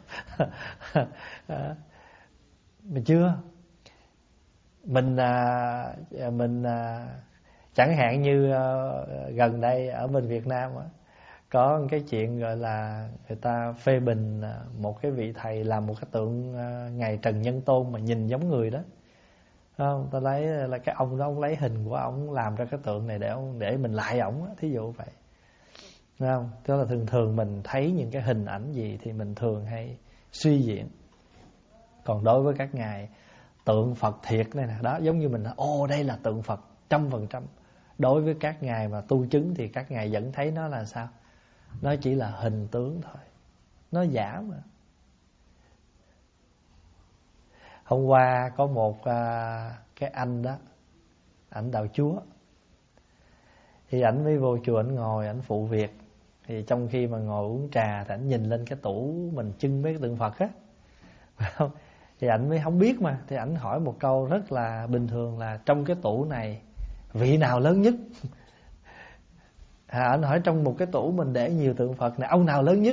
Mình chưa. Mình à, mình à, chẳng hạn như à, gần đây ở bên Việt Nam á, có một cái chuyện gọi là người ta phê bình một cái vị thầy làm một cái tượng ngài Trần Nhân Tôn mà nhìn giống người đó. Không, ta lấy là cái ông đó, ông lấy hình của ông làm ra cái tượng này để ông để mình lại ổng á, thí dụ vậy. Đúng không? Tức là thường thường mình thấy những cái hình ảnh gì thì mình thường hay suy diễn. Còn đối với các ngài tượng Phật thiệt này nè, đó giống như mình nói, ô đây là tượng Phật trăm phần trăm. Đối với các ngài mà tu chứng thì các ngài vẫn thấy nó là sao? Nó chỉ là hình tướng thôi, nó giả mà. Hôm qua có một à, cái anh đó, ảnh đạo Chúa, thì ảnh mới vô chùa, ảnh ngồi, ảnh phụ việc. Thì trong khi mà ngồi uống trà thì ảnh nhìn lên cái tủ mình trưng mấy cái tượng Phật á, thì ảnh mới không biết mà, thì ảnh hỏi một câu rất là bình thường là trong cái tủ này vị nào lớn nhất? À, ảnh hỏi trong một cái tủ mình để nhiều tượng Phật này, ông nào lớn nhất?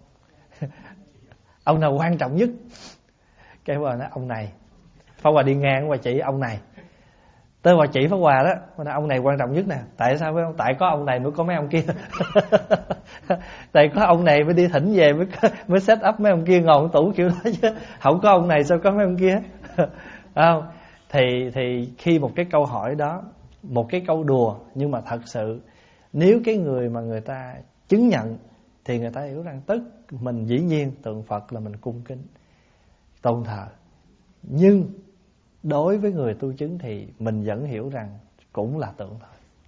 Ông nào quan trọng nhất? Cái Pháp Hòa nói ông này. Pháp Hòa đi ngang qua chỉ ông này. Tới Hòa chỉ Pháp Hòa đó, ông này quan trọng nhất nè. Tại sao phải không? Tại có ông này mới có mấy ông kia. Tại có ông này mới đi thỉnh về, mới mới set up mấy ông kia ngồi tủ kiểu đó chứ. Không có ông này sao có mấy ông kia? Không? Thì thì khi một cái câu hỏi đó, một cái câu đùa nhưng mà thật sự, nếu cái người mà người ta chứng nhận thì người ta hiểu rằng tức mình dĩ nhiên tượng Phật là mình cung kính tôn thờ, nhưng đối với người tu chứng thì mình vẫn hiểu rằng cũng là tượng thôi.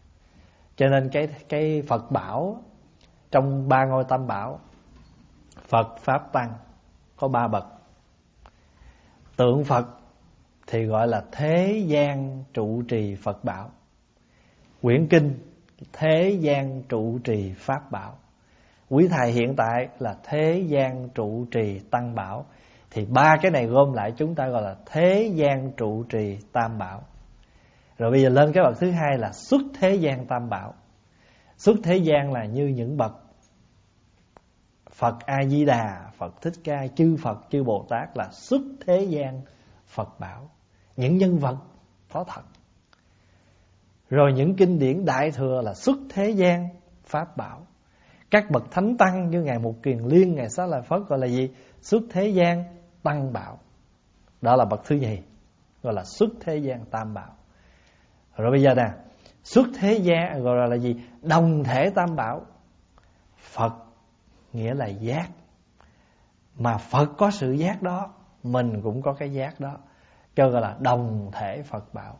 Cho nên cái cái Phật bảo trong ba ngôi tam bảo, Phật, Pháp, Tăng có ba bậc. Tượng Phật thì gọi là thế gian trụ trì Phật bảo. Quyển kinh thế gian trụ trì Pháp bảo. Quý thầy hiện tại là thế gian trụ trì Tăng bảo. Thì ba cái này gom lại chúng ta gọi là thế gian trụ trì Tam bảo. Rồi bây giờ lên cái bậc thứ hai là xuất thế gian Tam bảo. Xuất thế gian là như những bậc Phật A-di-đà, Phật Thích Ca, chư Phật, chư Bồ Tát là xuất thế gian Phật bảo. Những nhân vật có thật. Rồi những kinh điển Đại Thừa là xuất thế gian Pháp bảo. Các bậc Thánh Tăng như Ngài Mục Kiền Liên, Ngài Xá Lợi Phất gọi là gì? Xuất thế gian Tăng bảo. Đó là bậc thứ nhì, gọi là xuất thế gian Tam bảo. Rồi bây giờ nè, xuất thế gian gọi là gì? Đồng thể Tam bảo. Phật nghĩa là giác. Mà Phật có sự giác đó, mình cũng có cái giác đó, cho gọi là đồng thể Phật bảo.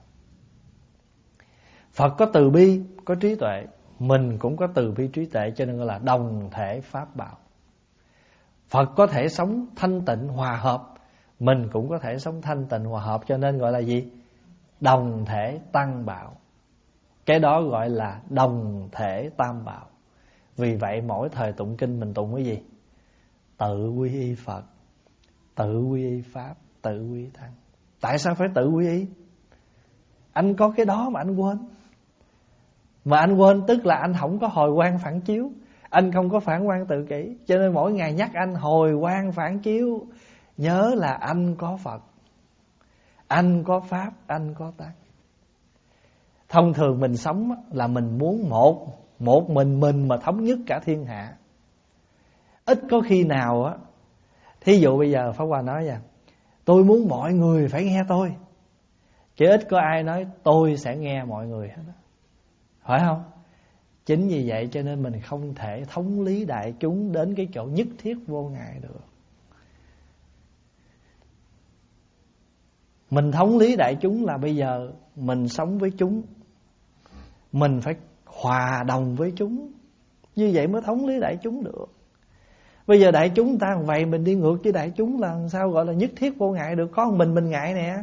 Phật có từ bi, có trí tuệ, mình cũng có từ bi trí tuệ, cho nên gọi là đồng thể Pháp bảo. Phật có thể sống thanh tịnh hòa hợp, mình cũng có thể sống thanh tịnh hòa hợp, cho nên gọi là gì? Đồng thể Tăng bảo. Cái đó gọi là đồng thể Tam bảo. Vì vậy mỗi thời tụng kinh mình tụng cái gì? Tự quy y Phật, tự quy y Pháp, tự quy y Tăng. Tại sao phải tự quy y? Anh có cái đó mà anh quên. Mà anh quên tức là anh không có hồi quang phản chiếu, anh không có phản quang tự kỷ. Cho nên mỗi ngày nhắc anh hồi quang phản chiếu, nhớ là anh có Phật, anh có Pháp, anh có Tăng. Thông thường mình sống là mình muốn một Một mình mình mà thống nhất cả thiên hạ. Ít có khi nào á, thí dụ bây giờ Pháp Hòa nói rằng tôi muốn mọi người phải nghe tôi, chứ ít có ai nói tôi sẽ nghe mọi người hết đó. Phải không? Chính vì vậy cho nên mình không thể thống lý đại chúng đến cái chỗ nhất thiết vô ngại được. Mình thống lý đại chúng là bây giờ mình sống với chúng, mình phải hòa đồng với chúng, như vậy mới thống lý đại chúng được. Bây giờ đại chúng ta vậy mình đi ngược với đại chúng là sao gọi là nhất thiết vô ngại được? Có một mình mình ngại nè,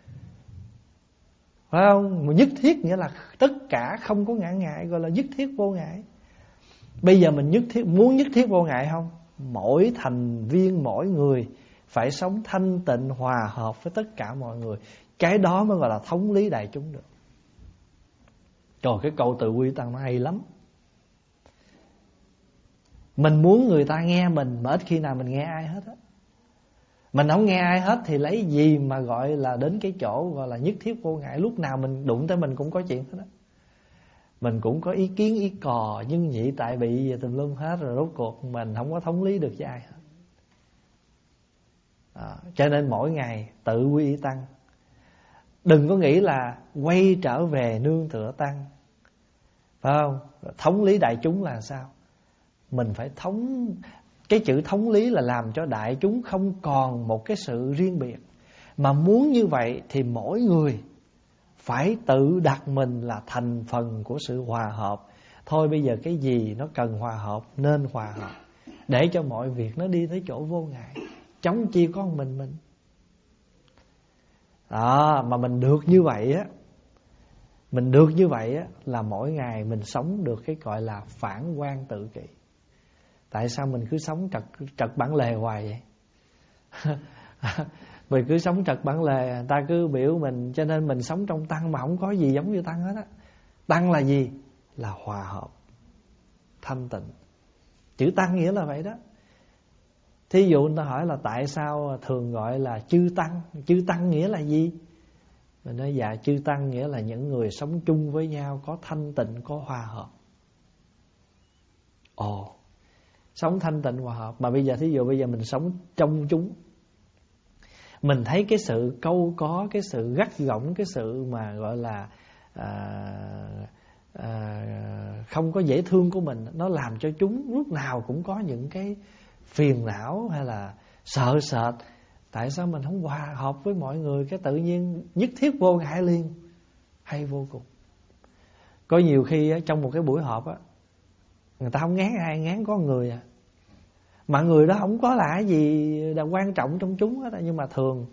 phải không? Mà nhất thiết nghĩa là tất cả không có ngại ngại, gọi là nhất thiết vô ngại. Bây giờ mình nhất thiết muốn nhất thiết vô ngại không? Mỗi thành viên, mỗi người phải sống thanh tịnh hòa hợp với tất cả mọi người. Cái đó mới gọi là thống lý đại chúng được. Trời, cái câu tự quy Tăng nó hay lắm. Mình muốn người ta nghe mình, mà ít khi nào mình nghe ai hết á. Mình không nghe ai hết thì lấy gì mà gọi là đến cái chỗ gọi là nhất thiết vô ngại. Lúc nào mình đụng tới mình cũng có chuyện hết á. Mình cũng có ý kiến, ý cò, nhưng nhị tại bị về tùm lum hết. Rồi rốt cuộc mình không có thống lý được với ai hết. À, cho nên mỗi ngày tự quy y Tăng. Đừng có nghĩ là quay trở về nương tựa Tăng, phải không? Thống lý đại chúng là sao? Mình phải thống. Cái chữ thống lý là làm cho đại chúng không còn một cái sự riêng biệt. Mà muốn như vậy thì mỗi người phải tự đặt mình là thành phần của sự hòa hợp. Thôi bây giờ cái gì nó cần hòa hợp nên hòa hợp, để cho mọi việc nó đi tới chỗ vô ngại. Chống chi có một mình mình. Đó, mà mình được như vậy á, mình được như vậy á là mỗi ngày mình sống được cái gọi là phản quang tự kỷ. Tại sao mình cứ sống trật, trật bản lề hoài vậy? Mình cứ sống trật bản lề, người ta cứ biểu mình, cho nên mình sống trong Tăng mà không có gì giống như Tăng hết á. Tăng là gì? Là hòa hợp, thanh tịnh. Chữ Tăng nghĩa là vậy đó. Thí dụ người ta hỏi là tại sao thường gọi là chư Tăng, chư Tăng nghĩa là gì? Mình nói dạ chư Tăng nghĩa là những người sống chung với nhau, có thanh tịnh, có hòa hợp. Ồ, sống thanh tịnh hòa hợp. Mà bây giờ thí dụ bây giờ mình sống trong chúng, mình thấy cái sự câu có, cái sự gắt gỏng, cái sự mà gọi là à, à, không có dễ thương của mình, nó làm cho chúng lúc nào cũng có những cái phiền não hay là sợ sệt. Tại sao mình không hòa hợp với mọi người, cái tự nhiên nhất thiết vô ngại liền? Hay vô cùng. Có nhiều khi á, trong một cái buổi họp á, người ta không ngán ai, ngán có người à. Mà người đó không có là gì là quan trọng trong chúng hết. Nhưng mà thường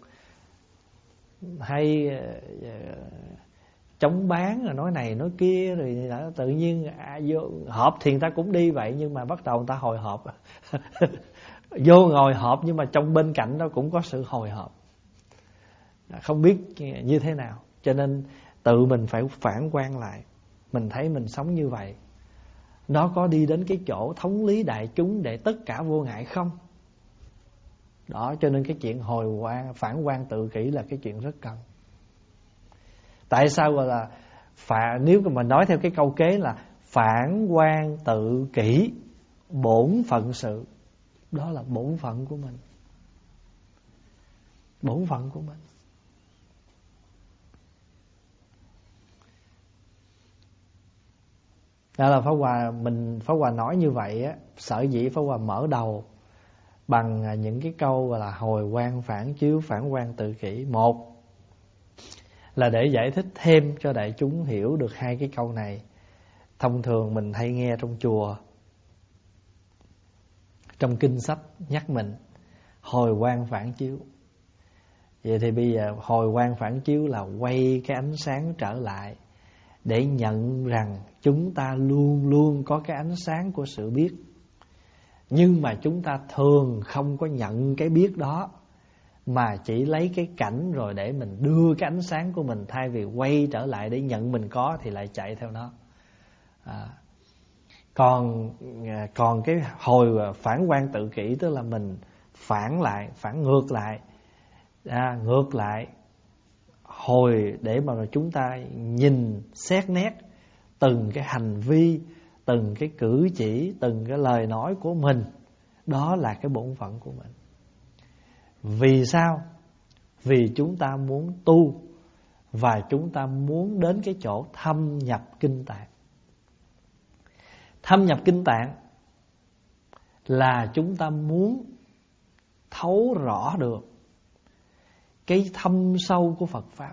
hay chống bán rồi nói này nói kia, rồi đã, tự nhiên à, vô họp thì người ta cũng đi vậy, nhưng mà bắt đầu người ta hồi hộp. Vô ngồi họp nhưng mà trong bên cạnh đó cũng có sự hồi hộp, không biết như thế nào. Cho nên tự mình phải phản quan lại, mình thấy mình sống như vậy, nó có đi đến cái chỗ thống lý đại chúng để tất cả vô ngại không? Đó, cho nên cái chuyện hồi quan, phản quan tự kỷ là cái chuyện rất cần. Tại sao gọi là phà, nếu mà nói theo cái câu kế là phản quan tự kỷ bổn phận sự. Đó là bổn phận của mình, bổn phận của mình. Đó là Pháp Hòa, mình Pháp Hòa nói như vậy á, sở dĩ Pháp Hòa mở đầu bằng những cái câu gọi là hồi quan phản chiếu, phản quan tự kỷ. Một là để giải thích thêm cho đại chúng hiểu được hai cái câu này. Thông thường mình hay nghe trong chùa, trong kinh sách nhắc mình hồi quan phản chiếu. Vậy thì bây giờ hồi quan phản chiếu là quay cái ánh sáng trở lại để nhận rằng chúng ta luôn luôn có cái ánh sáng của sự biết. Nhưng mà chúng ta thường không có nhận cái biết đó, mà chỉ lấy cái cảnh rồi để mình đưa cái ánh sáng của mình, thay vì quay trở lại để nhận mình có thì lại chạy theo nó. à, Còn còn cái hồi phản quan tự kỷ tức là mình phản lại, phản ngược lại, à, ngược lại hồi để mà chúng ta nhìn xét nét từng cái hành vi, từng cái cử chỉ, từng cái lời nói của mình. Đó là cái bổn phận của mình. Vì sao? Vì chúng ta muốn tu, và chúng ta muốn đến cái chỗ thâm nhập kinh tạng. Thâm nhập kinh tạng là chúng ta muốn thấu rõ được cái thâm sâu của Phật Pháp.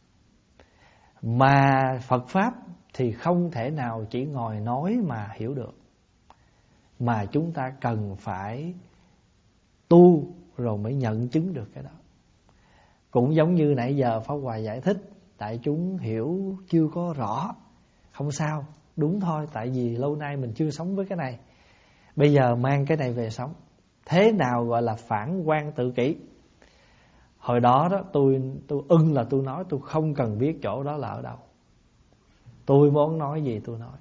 Mà Phật Pháp thì không thể nào chỉ ngồi nói mà hiểu được, mà chúng ta cần phải tu rồi mới nhận chứng được cái đó. Cũng giống như nãy giờ Pháp Hòa giải thích, đại chúng hiểu chưa có rõ, không sao, đúng thôi. Tại vì lâu nay mình chưa sống với cái này, bây giờ mang cái này về sống. Thế nào gọi là phản quan tự kỷ? Hồi đó đó tôi tôi ưng là tôi nói, tôi không cần biết chỗ đó là ở đâu, tôi muốn nói gì tôi nói.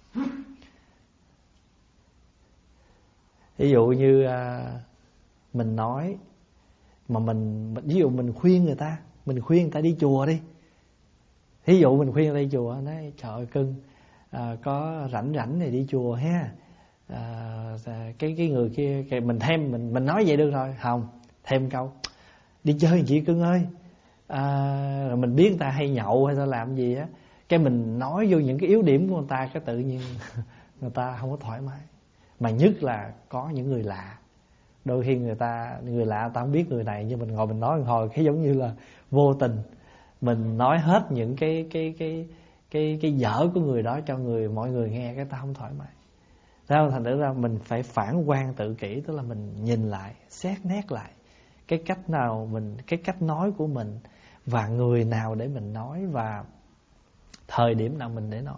Ví dụ như à, mình nói mà mình, ví dụ mình khuyên người ta, mình khuyên người ta đi chùa đi. Ví dụ mình khuyên người ta đi chùa, nói trời ơi cưng, à, có rảnh rảnh thì đi chùa ha. À, cái cái người kia cái mình thêm mình mình nói vậy được rồi, không thêm câu đi chơi chị cưng ơi. À, rồi mình biết người ta hay nhậu hay ta làm gì á, cái mình nói vô những cái yếu điểm của người ta, cái tự nhiên người ta không có thoải mái. Mà nhất là có những người lạ, đôi khi người ta người lạ ta không biết người này, nhưng mình ngồi mình nói một hồi cái giống như là vô tình mình nói hết những cái cái cái cái cái dở của người đó cho người mọi người nghe, cái ta không thoải mái. Sao thành ra mình phải phản quan tự kỷ, tức là mình nhìn lại, xét nét lại cái cách nào mình, cái cách nói của mình, và người nào để mình nói, và thời điểm nào mình để nói.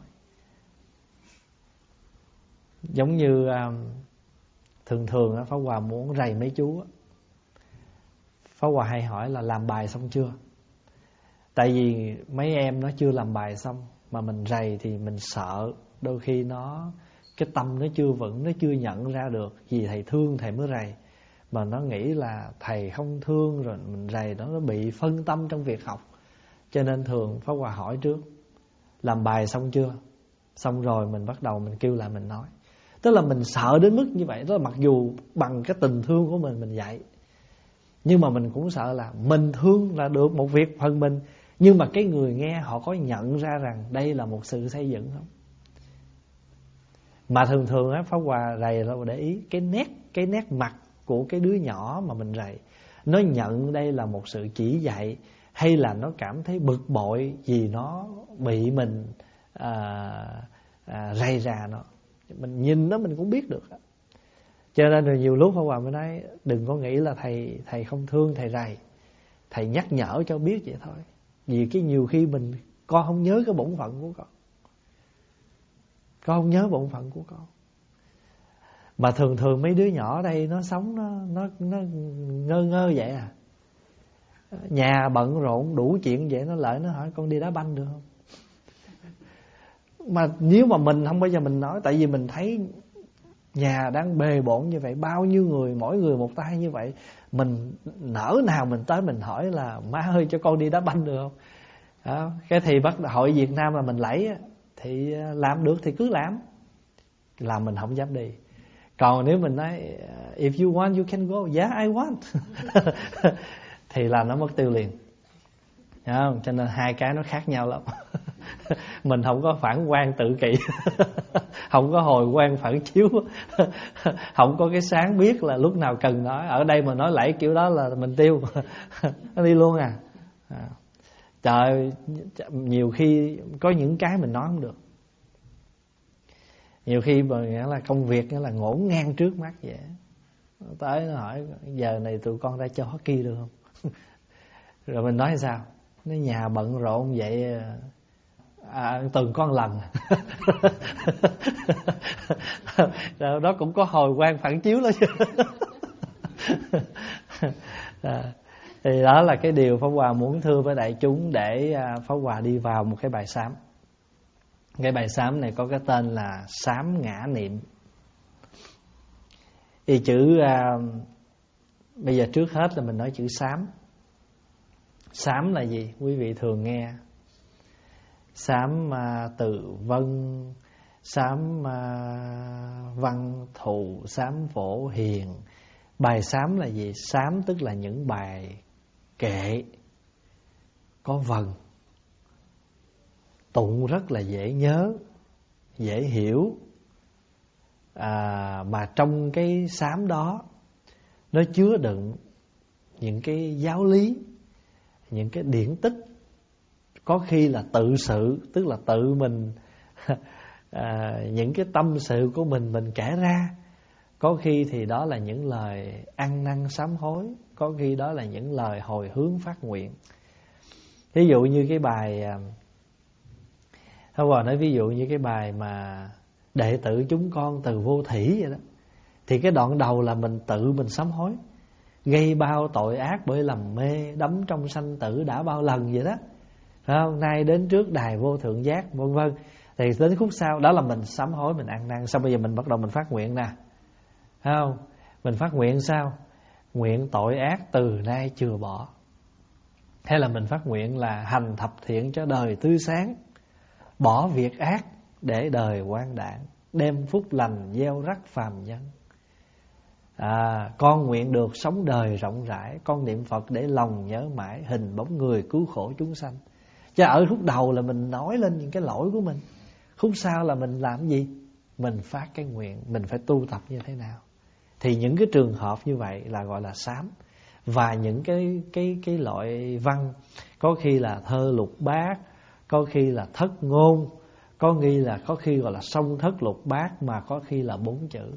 Giống như um, thường thường á, Pháp Hòa muốn rầy mấy chú á, Pháp Hòa hay hỏi là làm bài xong chưa. Tại vì mấy em nó chưa làm bài xong mà mình rầy thì mình sợ đôi khi nó, cái tâm nó chưa vững, nó chưa nhận ra được vì thầy thương thầy mới rầy, mà nó nghĩ là thầy không thương rồi mình rầy nó, nó bị phân tâm trong việc học. Cho nên thường Pháp Hòa hỏi trước làm bài xong chưa, xong rồi mình bắt đầu mình kêu lại mình nói. Tức là mình sợ đến mức như vậy. Tức là mặc dù bằng cái tình thương của mình mình dạy, nhưng mà mình cũng sợ là mình thương là được một việc phần mình, nhưng mà cái người nghe họ có nhận ra rằng đây là một sự xây dựng không. Mà thường thường á, Pháp Hòa rầy là để ý cái nét, cái nét mặt của cái đứa nhỏ mà mình rầy, nó nhận đây là một sự chỉ dạy, hay là nó cảm thấy bực bội vì nó bị mình à, à, rầy rà nó. Mình nhìn nó mình cũng biết được. Cho nên là nhiều lúc Pháp Hòa mới nói đừng có nghĩ là thầy thầy không thương thầy rầy, thầy nhắc nhở cho biết vậy thôi. Vì cái nhiều khi mình con không nhớ cái bổn phận của con, con không nhớ bổn phận của con. Mà thường thường mấy đứa nhỏ ở đây nó sống nó nó nó ngơ ngơ vậy à. Nhà bận rộn đủ chuyện vậy, nó lại nó hỏi con đi đá banh được không? Mà nếu mà mình không bao giờ mình nói, tại vì mình thấy nhà đang bề bộn như vậy, bao nhiêu người mỗi người một tay như vậy, mình nỡ nào mình tới mình hỏi là má ơi cho con đi đá banh được không? Đó. Cái thì bắt hội Việt Nam là mình lấy thì làm được thì cứ làm, làm mình không dám đi. Còn nếu mình nói if you want you can go, yeah I want thì là nó mất tiêu liền. Đúng không? Cho nên hai cái nó khác nhau lắm. Mình không có phản quan tự kỷ, không có hồi quan phản chiếu, không có cái sáng biết là lúc nào cần nói. Ở đây mà nói lẫy kiểu đó là mình tiêu, nó đi luôn à. à. Trời, nhiều khi có những cái mình nói không được. Nhiều khi mà nghĩa là công việc nghĩa là ngổn ngang trước mắt vậy. Tới nó hỏi giờ này tụi con ra chơi hockey được không? Rồi mình nói sao? Nó nhà bận rộn vậy à, tuần con lần. Rồi đó cũng có hồi quan phản chiếu đó chứ. à, Thì đó là cái điều Pháp Hòa muốn thưa với đại chúng để Pháp Hòa đi vào một cái bài sám. Cái bài sám này có cái tên là sám ngã niệm. Thì chữ à, bây giờ trước hết là mình nói chữ sám. Sám là gì? Quý vị thường nghe sám à, từ vân, sám à, văn thù, sám phổ hiền. Bài sám là gì? Sám tức là những bài kệ có vần, tụng rất là dễ nhớ, dễ hiểu. à, Mà trong cái sám đó nó chứa đựng những cái giáo lý, những cái điển tích. Có khi là tự sự, tức là tự mình à, những cái tâm sự của mình mình kể ra. Có khi thì đó là những lời ăn năn sám hối, có khi đó là những lời hồi hướng phát nguyện. Ví dụ như cái bài Pháp Hòa nói ví dụ như cái bài mà đệ tử chúng con từ vô thủy vậy đó, thì cái đoạn đầu là mình tự mình sám hối, gây bao tội ác bởi lầm mê, đắm trong sanh tử đã bao lần vậy đó, phải không? Nay đến trước đài vô thượng giác, vân vân. Thì đến khúc sau đó là mình sám hối, mình ăn năn. Xong bây giờ mình bắt đầu mình phát nguyện nè, phải không? Mình phát nguyện sao? Nguyện tội ác từ nay chừa bỏ. Hay là mình phát nguyện là hành thập thiện cho đời tươi sáng, bỏ việc ác để đời quang đản, đem phúc lành gieo rắc phàm nhân. à, Con nguyện được sống đời rộng rãi, con niệm Phật để lòng nhớ mãi, hình bóng người cứu khổ chúng sanh. Chứ ở khúc đầu là mình nói lên những cái lỗi của mình, khúc sau là mình làm gì? Mình phát cái nguyện, mình phải tu tập như thế nào. Thì những cái trường hợp như vậy là gọi là sám. Và những cái cái cái loại văn, có khi là thơ lục bát, có khi là thất ngôn, có khi là có khi gọi là song thất lục bát, mà có khi là bốn chữ.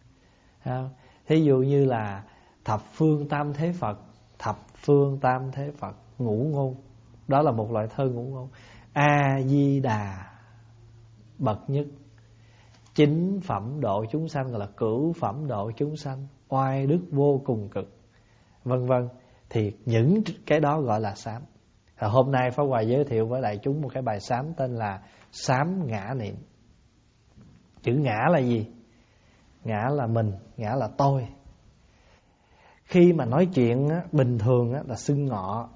Thí dụ như là thập phương tam thế Phật, thập phương tam thế Phật ngũ ngôn, đó là một loại thơ ngũ ngôn. A Di Đà bậc nhất, chính phẩm độ chúng sanh, gọi là cửu phẩm độ chúng sanh, oai đức vô cùng cực, vân vân. Thì những cái đó gọi là sám. Và hôm nay Pháp Hòa giới thiệu với đại chúng một cái bài sám tên là sám ngã niệm. Chữ ngã là gì? Ngã là mình, ngã là tôi. Khi mà nói chuyện á, bình thường á, là xưng ngọ,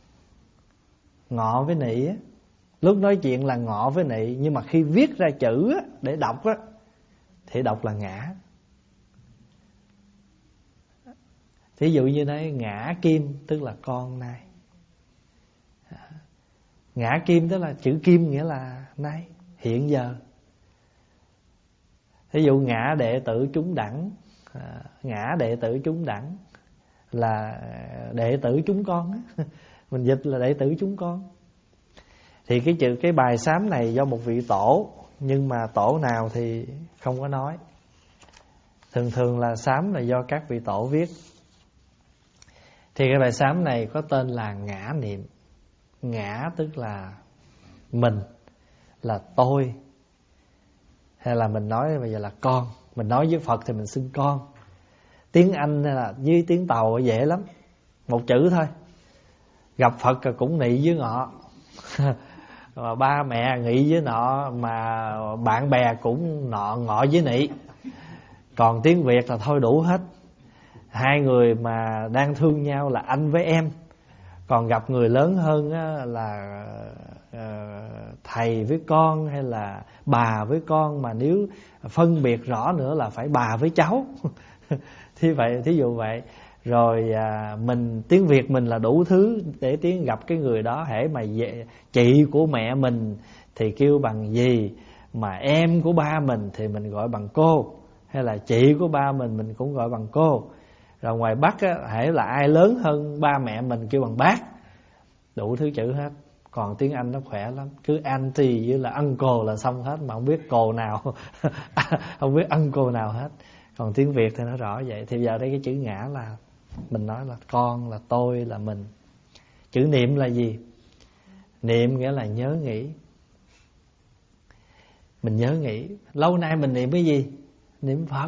ngọ với nị á. Lúc nói chuyện là ngọ với nị, nhưng mà khi viết ra chữ á, để đọc á, thì đọc là ngã. Thí dụ như nói ngã kim, tức là con nay. Ngã kim tức là chữ kim nghĩa là nay, hiện giờ. Thí dụ ngã đệ tử chúng đẳng, ngã đệ tử chúng đẳng là đệ tử chúng con á. Mình dịch là đệ tử chúng con. Thì cái chữ cái bài sám này do một vị tổ, nhưng mà tổ nào thì không có nói. Thường thường là sám là do các vị tổ viết. Thì cái bài sám này có tên là ngã niệm. Ngã tức là mình, là tôi, hay là mình nói bây giờ là con. Mình nói với Phật thì mình xưng con. Tiếng Anh hay là với tiếng Tàu dễ lắm, một chữ thôi. Gặp Phật cũng nị với ngọ mà ba mẹ nghị với nọ, mà bạn bè cũng nọ ngọ với nị. Còn tiếng Việt là thôi đủ hết. Hai người mà đang thương nhau là anh với em. Còn gặp người lớn hơn á, là uh, thầy với con hay là bà với con. Mà nếu phân biệt rõ nữa là phải bà với cháu. Thì vậy, thí dụ vậy. Rồi à, mình tiếng Việt mình là đủ thứ để tiếng gặp cái người đó. Hễ mà về, chị của mẹ mình thì kêu bằng gì, mà em của ba mình thì mình gọi bằng cô, hay là chị của ba mình mình cũng gọi bằng cô. Rồi ngoài Bắc á, hễ là ai lớn hơn ba mẹ mình kêu bằng bác. Đủ thứ chữ hết. Còn tiếng Anh nó khỏe lắm, cứ auntie với là uncle là xong hết, mà không biết cô nào không biết uncle nào hết. Còn tiếng Việt thì nó rõ vậy. Thì giờ đây cái chữ ngã là mình nói là con, là tôi, là mình. Chữ niệm là gì? Niệm nghĩa là nhớ nghĩ. Mình nhớ nghĩ. Lâu nay mình niệm cái gì? Niệm Phật,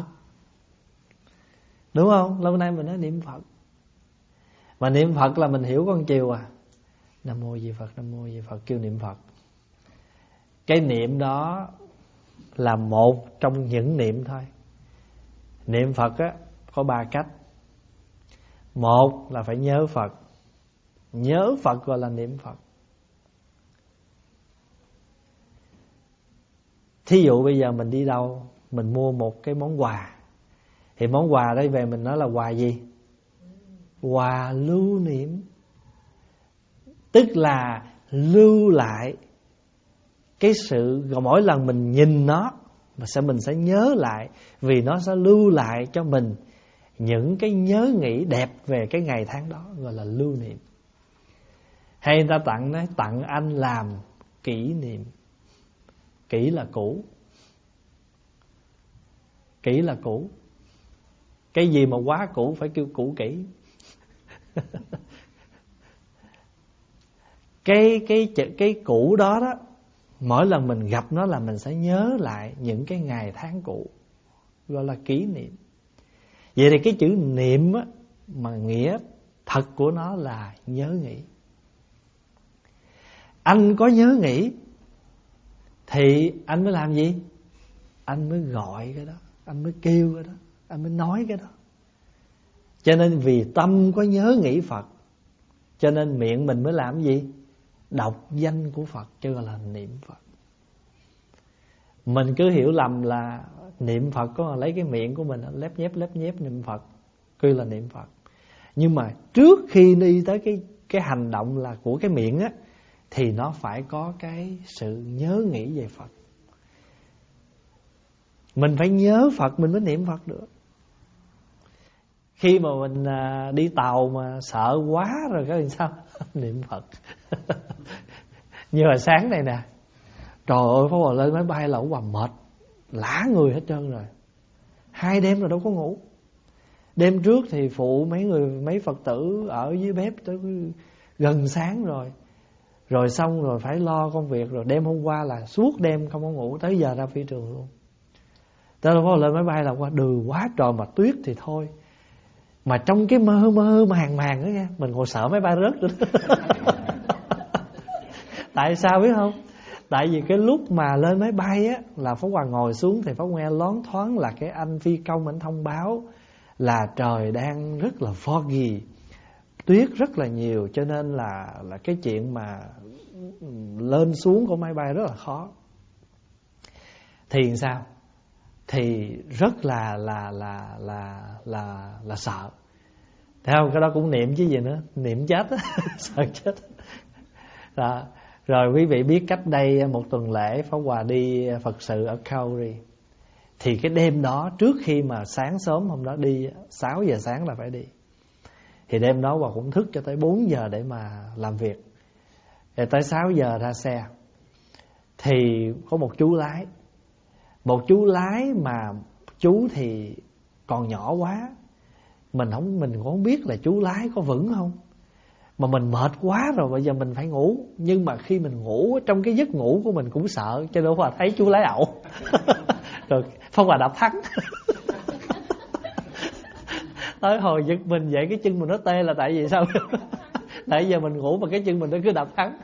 đúng không? Lâu nay mình nói niệm Phật. Mà niệm Phật là mình hiểu con chiều à. Nam mô Di Phật, Nam mô Di Phật, kêu niệm Phật. Cái niệm đó là một trong những niệm thôi. Niệm Phật á, có ba cách. Một là phải nhớ Phật. Nhớ Phật gọi là niệm Phật. Thí dụ bây giờ mình đi đâu, mình mua một cái món quà, thì món quà đây về mình nói là quà gì? Quà lưu niệm. Tức là lưu lại cái sự, mỗi lần mình nhìn nó mà sẽ mình sẽ nhớ lại, vì nó sẽ lưu lại cho mình những cái nhớ nghĩ đẹp về cái ngày tháng đó, gọi là lưu niệm. Hay người ta tặng nói tặng anh làm kỷ niệm. Kỷ là cũ. Kỷ là cũ. Cái gì mà quá cũ phải kêu cũ kỹ. Cái cái cái cũ đó đó, mỗi lần mình gặp nó là mình sẽ nhớ lại những cái ngày tháng cũ, gọi là kỷ niệm. Vậy thì cái chữ niệm á, mà nghĩa thật của nó là nhớ nghĩ. Anh có nhớ nghĩ thì anh mới làm gì? Anh mới gọi cái đó, anh mới kêu cái đó, anh mới nói cái đó. Cho nên vì tâm có nhớ nghĩ Phật, cho nên miệng mình mới làm gì? Đọc danh của Phật, chứ gọi là niệm Phật. Mình cứ hiểu lầm là niệm Phật có lấy cái miệng của mình lép nhép lép nhép niệm Phật, cứ là niệm Phật. Nhưng mà trước khi đi tới cái cái hành động là của cái miệng á, thì nó phải có cái sự nhớ nghĩ về Phật. Mình phải nhớ Phật mình mới niệm Phật được. Khi mà mình à, đi tàu mà sợ quá rồi cái làm sao? Niệm Phật. Như hồi sáng này nè, trời ơi, Pháp Hòa lên máy bay là Pháp Hòa mệt lả người hết trơn rồi. Hai đêm rồi đâu có ngủ. Đêm trước thì phụ mấy người mấy Phật tử ở dưới bếp tới gần sáng rồi. Rồi xong rồi phải lo công việc. Rồi đêm hôm qua là suốt đêm không có ngủ, tới giờ ra phi trường luôn. Tới lúc lên máy bay là qua đừ quá trời, mà tuyết thì thôi. Mà trong cái mơ mơ màng màng đó nha, mình còn sợ máy bay rớt nữa. Tại sao biết không? Tại vì cái lúc mà lên máy bay á, là Pháp Hòa ngồi xuống thì Pháp nghe loáng thoáng là cái anh phi công anh thông báo là trời đang rất là foggy, tuyết rất là nhiều, cho nên là là cái chuyện mà lên xuống của máy bay rất là khó. Thì sao? Thì rất là là là là là là sợ. Thấy không? Cái đó cũng niệm chứ gì nữa, niệm chết á, sợ chết. Đó. Rồi quý vị biết cách đây một tuần lễ Pháp Hòa đi Phật sự ở Kauri. Thì cái đêm đó, trước khi mà sáng sớm hôm đó đi, sáu giờ sáng là phải đi, thì đêm đó Hòa cũng thức cho tới bốn giờ để mà làm việc. Rồi tới sáu giờ ra xe, thì có một chú lái. Một chú lái mà chú thì còn nhỏ quá, Mình không mình cũng không biết là chú lái có vững không. Mà mình mệt quá rồi, bây giờ mình phải ngủ. Nhưng mà khi mình ngủ, trong cái giấc ngủ của mình cũng sợ. Cho nên Hòa thấy chú lái ẩu rồi Phong Hòa đạp thắng. Tới hồi giật mình dậy cái chân mình nó tê là tại vì sao? Tại giờ mình ngủ mà cái chân mình nó cứ đạp thắng.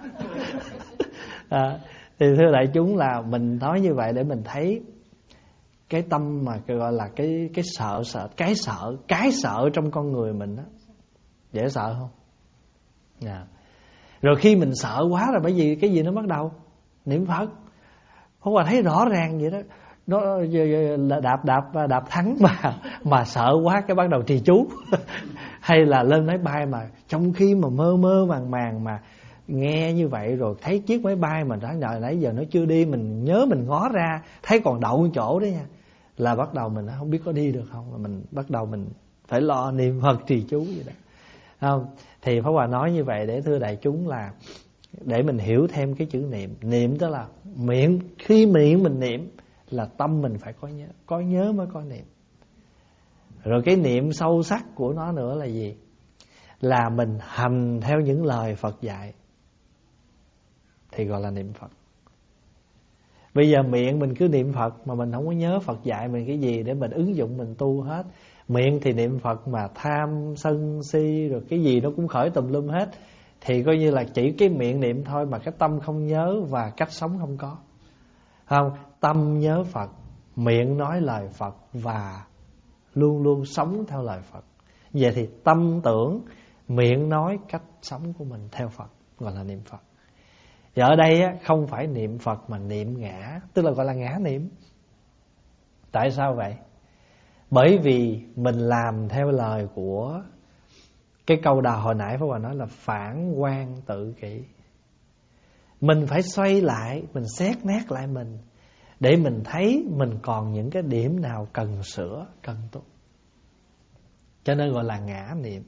À, thì thưa đại chúng là mình nói như vậy để mình thấy cái tâm mà gọi là cái cái sợ sợ cái sợ cái sợ trong con người mình đó, dễ sợ không? Yeah. Rồi khi mình sợ quá rồi, bởi vì cái gì nó bắt đầu niệm Phật. Không mà thấy rõ ràng vậy đó. Nó là đạp đạp đạp thắng mà mà sợ quá cái bắt đầu trì chú. Hay là lên máy bay mà trong khi mà mơ mơ màng màng mà nghe như vậy rồi thấy chiếc máy bay mà đã đợi nãy giờ nó chưa đi, mình nhớ mình ngó ra thấy còn đậu chỗ đấy nha, là bắt đầu mình không biết có đi được không, mà mình bắt đầu mình phải lo niệm Phật trì chú vậy đó. Không? Thì Pháp Hòa nói như vậy để thưa đại chúng là để mình hiểu thêm cái chữ niệm. Niệm tức là miệng, khi miệng mình niệm là tâm mình phải có nhớ, có nhớ mới có niệm. Rồi cái niệm sâu sắc của nó nữa là gì? Là mình hành theo những lời Phật dạy thì gọi là niệm Phật. Bây giờ miệng mình cứ niệm Phật mà mình không có nhớ Phật dạy mình cái gì để mình ứng dụng mình tu hết. Miệng thì niệm Phật mà tham sân si rồi cái gì nó cũng khởi tùm lum hết, thì coi như là chỉ cái miệng niệm thôi mà cái tâm không nhớ và cách sống không có. Không, tâm nhớ Phật, miệng nói lời Phật và luôn luôn sống theo lời Phật. Vậy thì tâm tưởng, miệng nói, cách sống của mình theo Phật gọi là niệm Phật. Và ở đây á, không phải niệm Phật mà niệm ngã, tức là gọi là ngã niệm. Tại sao vậy? Bởi vì mình làm theo lời của cái câu đào hồi nãy Pháp Hòa nói là phản quan tự kỷ. Mình phải xoay lại, mình xét nét lại mình để mình thấy mình còn những cái điểm nào cần sửa, cần tốt. Cho nên gọi là ngã niệm.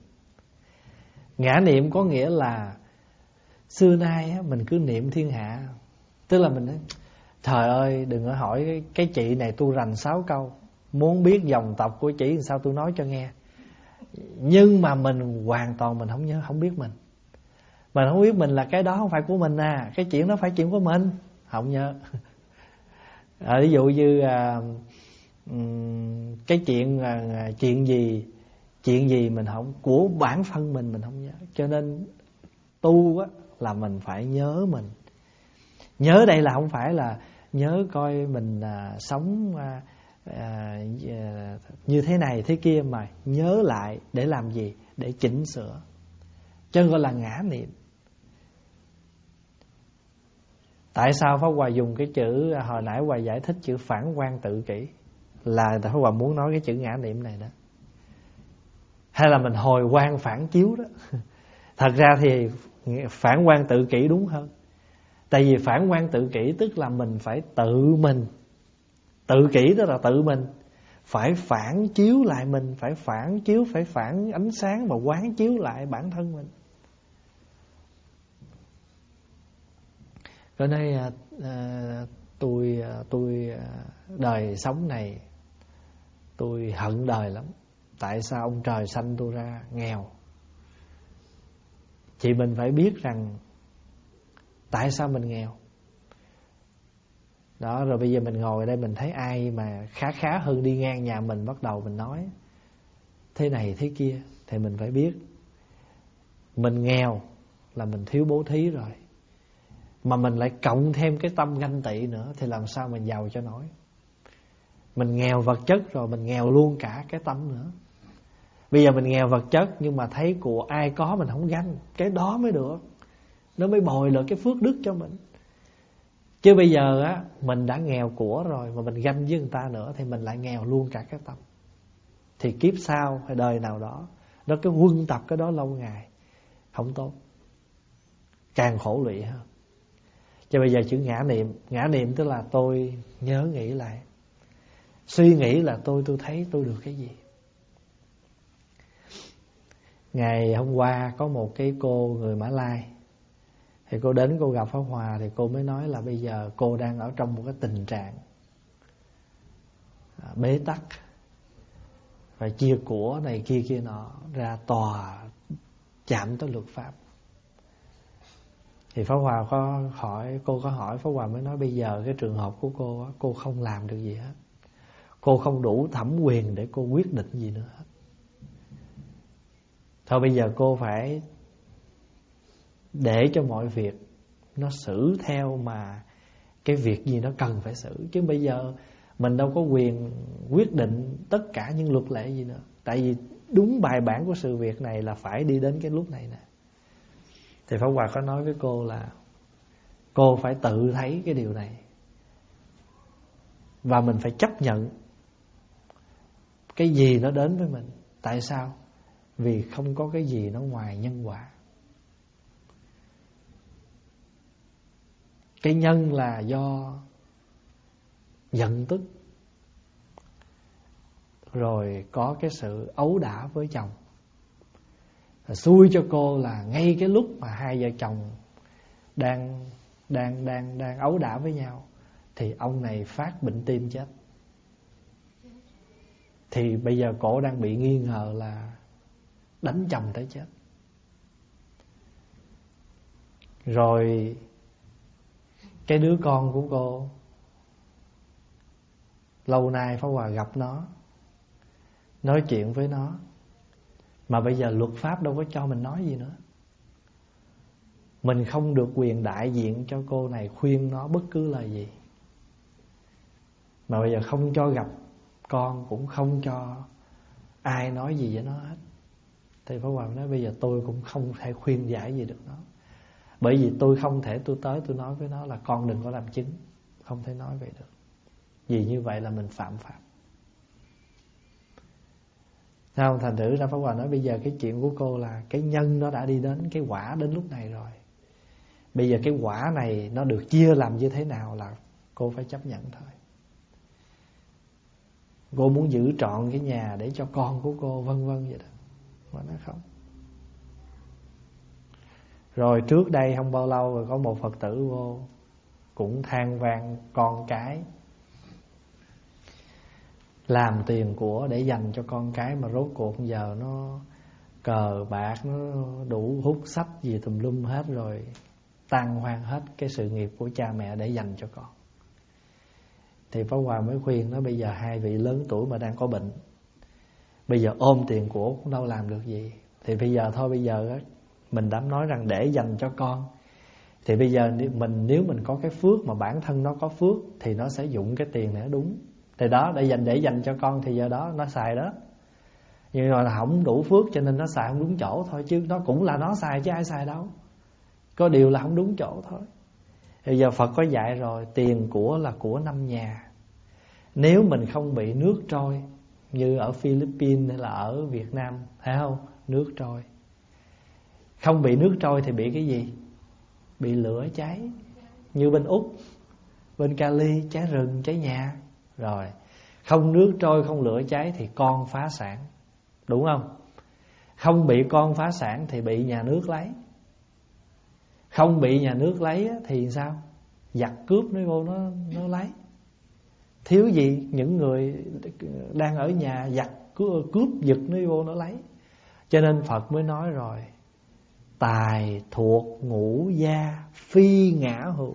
Ngã niệm có nghĩa là xưa nay á, mình cứ niệm thiên hạ. Tức là mình nói trời ơi đừng có hỏi cái chị này tu rành sáu câu, muốn biết dòng tộc của chị sao tôi nói cho nghe. Nhưng mà mình hoàn toàn mình không nhớ, không biết mình. Mình không biết mình là cái đó không phải của mình à, cái chuyện đó phải chuyện của mình, không nhớ. À, ví dụ như à, cái chuyện à, chuyện gì chuyện gì mình không của bản thân mình mình không nhớ. Cho nên tu á, là mình phải nhớ mình. Nhớ đây là không phải là nhớ coi mình à, sống à, à, như thế này thế kia, mà nhớ lại để làm gì? Để chỉnh sửa. Cho nên gọi là ngã niệm. Tại sao Pháp Hòa dùng cái chữ hồi nãy Hòa giải thích chữ phản quan tự kỷ? Là Pháp Hòa muốn nói cái chữ ngã niệm này đó. Hay là mình hồi quan phản chiếu đó. Thật ra thì phản quan tự kỷ đúng hơn. Tại vì phản quan tự kỷ tức là mình phải tự mình, tự kỷ tức là tự mình phải phản chiếu lại mình, phải phản chiếu, phải phản ánh sáng và quán chiếu lại bản thân mình. Cho nên à, à, tôi à, tôi à, đời sống này tôi hận đời lắm. Tại sao ông trời sanh tôi ra nghèo? Chị mình phải biết rằng tại sao mình nghèo. Đó, rồi bây giờ mình ngồi ở đây mình thấy ai mà khá khá hơn đi ngang nhà mình, bắt đầu mình nói thế này thế kia, thì mình phải biết mình nghèo là mình thiếu bố thí rồi. Mà mình lại cộng thêm cái tâm ganh tị nữa thì làm sao mình giàu cho nổi. Mình nghèo vật chất rồi, mình nghèo luôn cả cái tâm nữa. Bây giờ mình nghèo vật chất nhưng mà thấy của ai có mình không ganh, cái đó mới được. Nó mới bồi được cái phước đức cho mình. Chứ bây giờ á, mình đã nghèo của rồi mà mình ganh với người ta nữa thì mình lại nghèo luôn cả cái tâm. Thì kiếp sau hay đời nào đó, nó cái quân tập cái đó lâu ngày không tốt, càng khổ lụy hơn. Cho bây giờ chữ ngã niệm, ngã niệm tức là tôi nhớ nghĩ lại, suy nghĩ là tôi tôi thấy tôi được cái gì. Ngày hôm qua có một cái cô người Mã Lai, Thì cô đến cô gặp Pháp Hòa thì cô mới nói là bây giờ cô đang ở trong một cái tình trạng bế tắc, và chia của này kia kia nọ, ra tòa chạm tới luật pháp. Thì Pháp Hòa có hỏi, cô có hỏi, Pháp Hòa mới nói bây giờ cái trường hợp của cô, cô không làm được gì hết. Cô không đủ thẩm quyền để cô quyết định gì nữa hết. Thôi bây giờ cô phải để cho mọi việc nó xử theo mà cái việc gì nó cần phải xử. Chứ bây giờ mình đâu có quyền quyết định tất cả những luật lệ gì nữa. Tại vì đúng bài bản của sự việc này là phải đi đến cái lúc này nè. Thì Pháp Hòa có nói với cô là cô phải tự thấy cái điều này, và mình phải chấp nhận cái gì nó đến với mình. Tại sao? Vì không có cái gì nó ngoài nhân quả. Cái nhân là do giận tức, rồi có cái sự ấu đả với chồng. Xui cho cô là ngay cái lúc mà hai vợ chồng đang đang đang đang ấu đả với nhau thì ông này phát bệnh tim chết. Thì bây giờ cổ đang bị nghi ngờ là đánh chồng tới chết. Rồi cái đứa con của cô, lâu nay Pháp Hòa gặp nó, nói chuyện với nó, mà bây giờ luật pháp đâu có cho mình nói gì nữa. Mình không được quyền đại diện cho cô này khuyên nó bất cứ lời gì. Mà bây giờ không cho gặp con, cũng không cho ai nói gì với nó hết. Thì Pháp Hòa nói bây giờ tôi cũng không thể khuyên giải gì được nó. Bởi vì tôi không thể tôi tới tôi nói với nó là con đừng có làm chứng. Không thể nói vậy được. Vì như vậy là mình phạm pháp. Sao thành thử ra Pháp Hòa nói bây giờ cái chuyện của cô là cái nhân nó đã đi đến, cái quả đến lúc này rồi. Bây giờ cái quả này nó được chia làm như thế nào là cô phải chấp nhận thôi. Cô muốn giữ trọn cái nhà để cho con của cô vân vân vậy đó. Mà nó không. Rồi trước đây không bao lâu rồi có một Phật tử vô cũng than vang con cái làm tiền của để dành cho con cái, mà rốt cuộc giờ nó cờ bạc, nó đủ hút sách gì tùm lum hết rồi, tan hoang hết cái sự nghiệp của cha mẹ để dành cho con. Thì Pháp Hòa mới khuyên nó bây giờ hai vị lớn tuổi mà đang có bệnh, bây giờ ôm tiền của cũng đâu làm được gì. Thì bây giờ thôi, bây giờ mình đã nói rằng để dành cho con, thì bây giờ mình nếu mình có cái phước mà bản thân nó có phước thì nó sẽ dụng cái tiền này đúng. Thì đó, để dành để dành cho con thì giờ đó nó xài đó. Nhưng mà là không đủ phước cho nên nó xài không đúng chỗ thôi, chứ nó cũng là nó xài chứ ai xài đâu. Có điều là không đúng chỗ thôi. Bây giờ Phật có dạy rồi, tiền của là của năm nhà. Nếu mình không bị nước trôi như ở Philippines hay là ở Việt Nam, thấy không? Nước trôi. Không bị nước trôi thì bị cái gì? Bị lửa cháy. Như bên Úc, bên Cali, cháy rừng, cháy nhà. Rồi, không nước trôi, không lửa cháy thì con phá sản. Đúng không? Không bị con phá sản thì bị nhà nước lấy. Không bị nhà nước lấy thì sao? Giặc cướp nó vô nó, nó lấy. Thiếu gì những người đang ở nhà giặc cướp, cướp giật nó vô nó lấy. Cho nên Phật mới nói rồi, tài thuộc ngũ gia phi ngã hữu.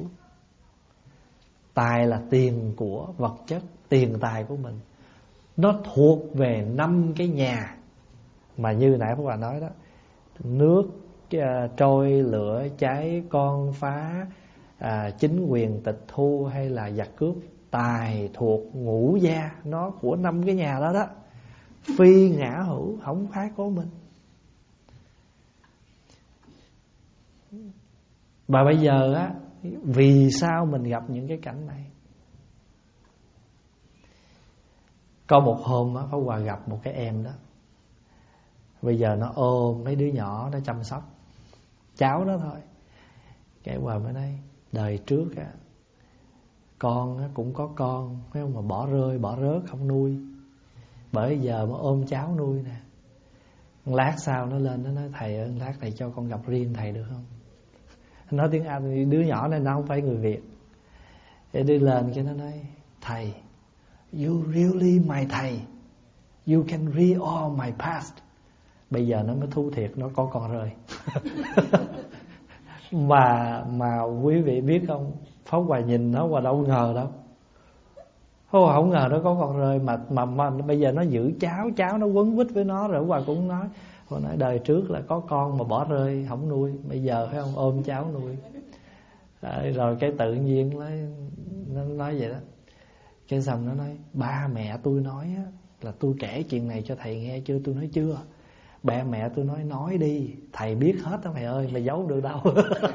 Tài là tiền của vật chất, tiền tài của mình, nó thuộc về năm cái nhà. Mà như nãy Pháp Hòa nói đó, nước uh, trôi, lửa cháy, con phá, uh, chính quyền tịch thu hay là giặc cướp, tài thuộc ngũ gia, nó của năm cái nhà đó đó. Phi ngã hữu, không phải của mình. Và bây giờ á, vì sao mình gặp những cái cảnh này? Có một hôm á, Pháp Hòa gặp một cái em đó. Bây giờ nó ôm mấy đứa nhỏ, nó chăm sóc cháu đó thôi. Cái Hòa mới nói, đời trước á, con á, cũng có con, phải không, mà bỏ rơi, bỏ rớt, không nuôi. Bởi giờ mới ôm cháu nuôi nè. Lát sau nó lên nó nói, thầy ơi, lát thầy cho con gặp riêng thầy được không? nói tiếng Anh. Đứa nhỏ này nó không phải người Việt. Để đi lên cái nó nói: thầy, you really my thầy, you can read all my past. Bây giờ nó mới thú thiệt, nó có con rơi. Mà mà quý vị biết không, Pháp Hòa nhìn nó và đâu ngờ đâu. Pháp Hòa không ngờ nó có con rơi. Mà, mà mà bây giờ nó giữ cháu, cháu nó quấn quýt với nó. Rồi Pháp Hòa cũng nói, Hòa nói đời trước là có con mà bỏ rơi không nuôi, bây giờ phải không ôm cháu nuôi. Rồi, rồi cái tự nhiên nó, nó nói vậy đó. Cái xong nó nói: ba mẹ tôi nói á, là tôi kể chuyện này cho thầy nghe chưa? Tôi nói chưa. Ba mẹ tôi nói nói đi, thầy biết hết đó mày ơi, mày giấu được đâu.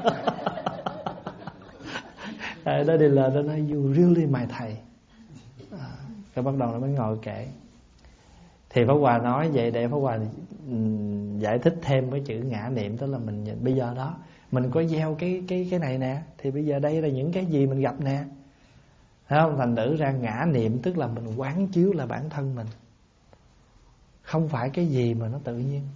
À, nó đi lên nó nói: you really my thầy. À, cái bắt đầu nó mới ngồi kể. Thì Pháp Hòa nói vậy để Pháp Hòa um, giải thích thêm cái chữ ngã niệm. Tức là mình nhìn bây giờ đó mình có gieo cái cái cái này nè, thì bây giờ đây là những cái gì mình gặp nè, thấy không? Thành thử ra ngã niệm tức là mình quán chiếu là bản thân mình, không phải cái gì mà nó tự nhiên.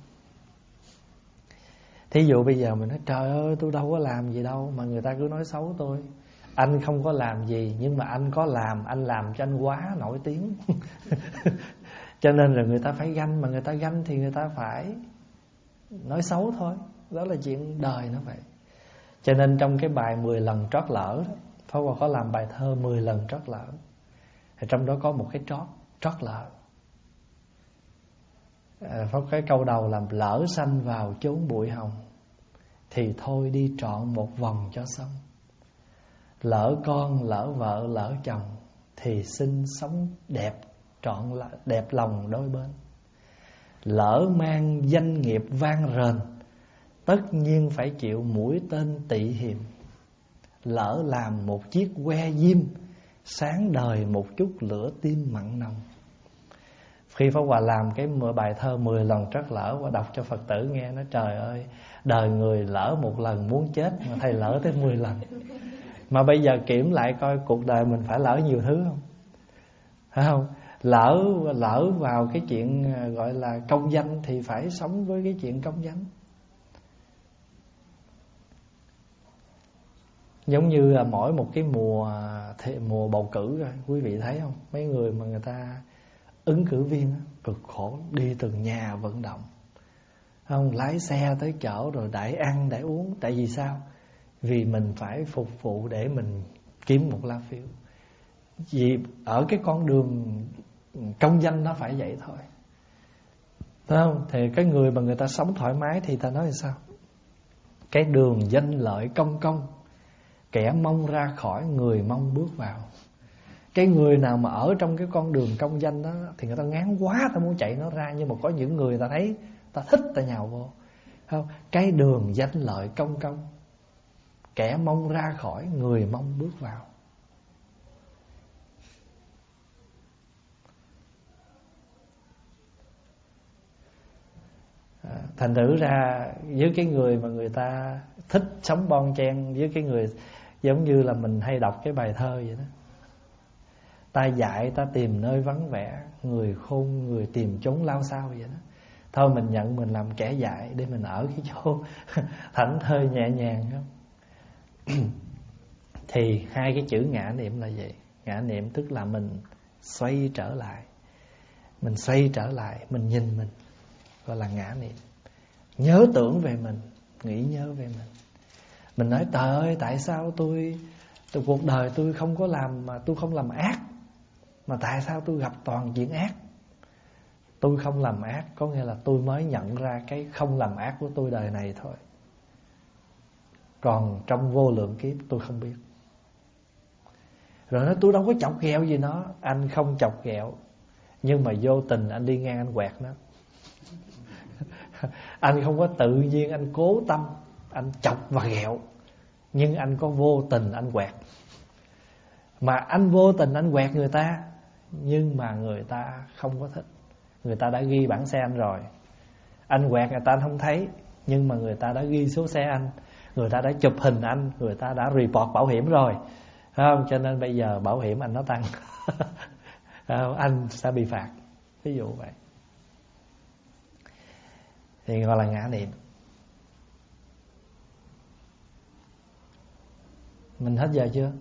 Thí dụ bây giờ mình nói: trời ơi tôi đâu có làm gì đâu mà người ta cứ nói xấu tôi. Anh không có làm gì, nhưng mà anh có làm, anh làm cho anh quá nổi tiếng. Cho nên rồi người ta phải ganh, mà người ta ganh thì người ta phải nói xấu thôi. Đó là chuyện đời nó vậy. Cho nên trong cái bài mười lần trót lỡ đó, Pháp Hòa có làm bài thơ mười lần trót lỡ. Thì trong đó có một cái trót, trót lỡ. À, cái câu đầu là: lỡ sanh vào chốn bụi hồng, thì thôi đi trọn một vòng cho xong. Lỡ con, lỡ vợ, lỡ chồng, thì xin sống đẹp trọn đẹp lòng đôi bên. Lỡ mang danh nghiệp vang rền, tất nhiên phải chịu mũi tên tị hiềm. Lỡ làm một chiếc que diêm, sáng đời một chút lửa tim mặn nồng. Khi Pháp Hòa làm cái bài thơ mười lần trót lỡ và đọc cho Phật tử nghe, nói: trời ơi, đời người lỡ một lần muốn chết mà thầy lỡ tới mười lần. Mà bây giờ kiểm lại coi cuộc đời mình phải lỡ nhiều thứ không? Phải không? Lỡ lỡ vào cái chuyện gọi là công danh thì phải sống với cái chuyện công danh. Giống như là mỗi một cái mùa mùa bầu cử rồi, quý vị thấy không? Mấy người mà người ta ứng cử viên cực khổ, đi từng nhà vận động, không lái xe tới chợ rồi đãi ăn đãi uống. Tại vì sao? Vì mình phải phục vụ để mình kiếm một lá phiếu. Vì ở cái con đường công danh nó phải vậy thôi, thấy không? Thì cái người mà người ta sống thoải mái thì ta nói là sao? Cái đường danh lợi công công, kẻ mong ra khỏi, người mong bước vào. Cái người nào mà ở trong cái con đường công danh đó thì người ta ngán quá, ta muốn chạy nó ra. Nhưng mà có những người ta thấy ta thích, ta nhào vô, không? Cái đường danh lợi công công, kẻ mong ra khỏi, người mong bước vào. À, thành thử ra với cái người mà người ta thích sống bon chen, với cái người giống như là mình hay đọc cái bài thơ vậy đó: ta dạy ta tìm nơi vắng vẻ, người khôn người tìm chốn lao sao vậy đó. Thôi mình nhận mình làm kẻ dạy để mình ở cái chỗ thảnh thơi nhẹ nhàng không? Thì hai cái chữ ngã niệm là vậy. Ngã niệm tức là mình xoay trở lại, mình xoay trở lại, mình nhìn mình, gọi là ngã niệm. Nhớ tưởng về mình, nghĩ nhớ về mình. Mình nói: trời ơi, tại sao tôi, tôi cuộc đời tôi không có làm, mà tôi không làm ác, mà tại sao tôi gặp toàn chuyện ác? Tôi không làm ác có nghĩa là tôi mới nhận ra cái không làm ác của tôi đời này thôi. Còn trong vô lượng kiếp tôi không biết. Rồi nói: tôi đâu có chọc ghẹo gì nó. Anh không chọc ghẹo, nhưng mà vô tình anh đi ngang anh quẹt nó. Anh không có tự nhiên anh cố tâm anh chọc và ghẹo, nhưng anh có vô tình anh quẹt. Mà anh vô tình anh quẹt người ta, nhưng mà người ta không có thích. Người ta đã ghi bản xe anh rồi. Anh quẹt người ta anh không thấy, nhưng mà người ta đã ghi số xe anh, người ta đã chụp hình anh, người ta đã report bảo hiểm rồi, phải không? Cho nên bây giờ bảo hiểm anh nó tăng. Anh sẽ bị phạt, ví dụ vậy. Thì gọi là ngã niệm. Mình hết giờ chưa?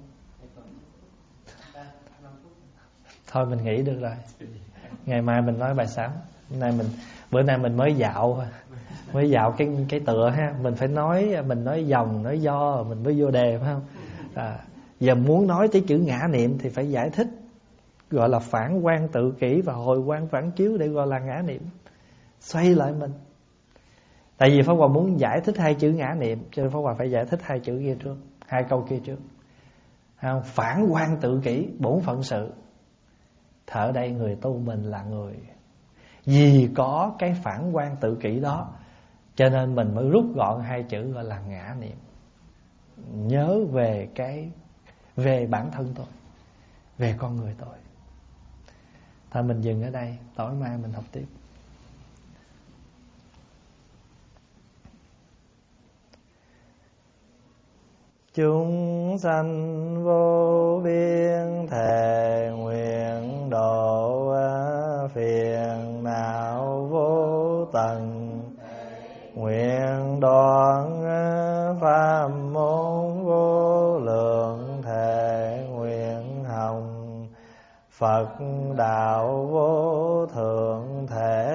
Thôi mình nghỉ được rồi. Ngày mai mình nói bài sám. Bữa nay mình bữa nay mình mới dạo mới dạo cái cái tựa ha, mình phải nói mình nói dòng nói do mình mới vô đề, phải không? À, giờ muốn nói tới chữ ngã niệm thì phải giải thích, gọi là phản quan tự kỷ và hồi quan phản chiếu để gọi là ngã niệm. Xoay lại mình. Tại vì Pháp Hòa muốn giải thích hai chữ ngã niệm, cho nên Pháp Hòa phải giải thích hai chữ kia trước, hai câu kia trước. Không? Phản quan tự kỷ, bổn phận sự. Thở đây người tu mình là người, vì có cái phản quan tự kỷ đó, cho nên mình mới rút gọn hai chữ gọi là ngã niệm. Nhớ về cái về bản thân tôi, về con người tôi. Thôi mình dừng ở đây, tối mai mình học tiếp. Chúng sanh vô biên thệ nguyện độ phiền não vô tận, nguyện đoạn pháp môn vô lượng thệ nguyện hồng Phật đạo vô thượng thể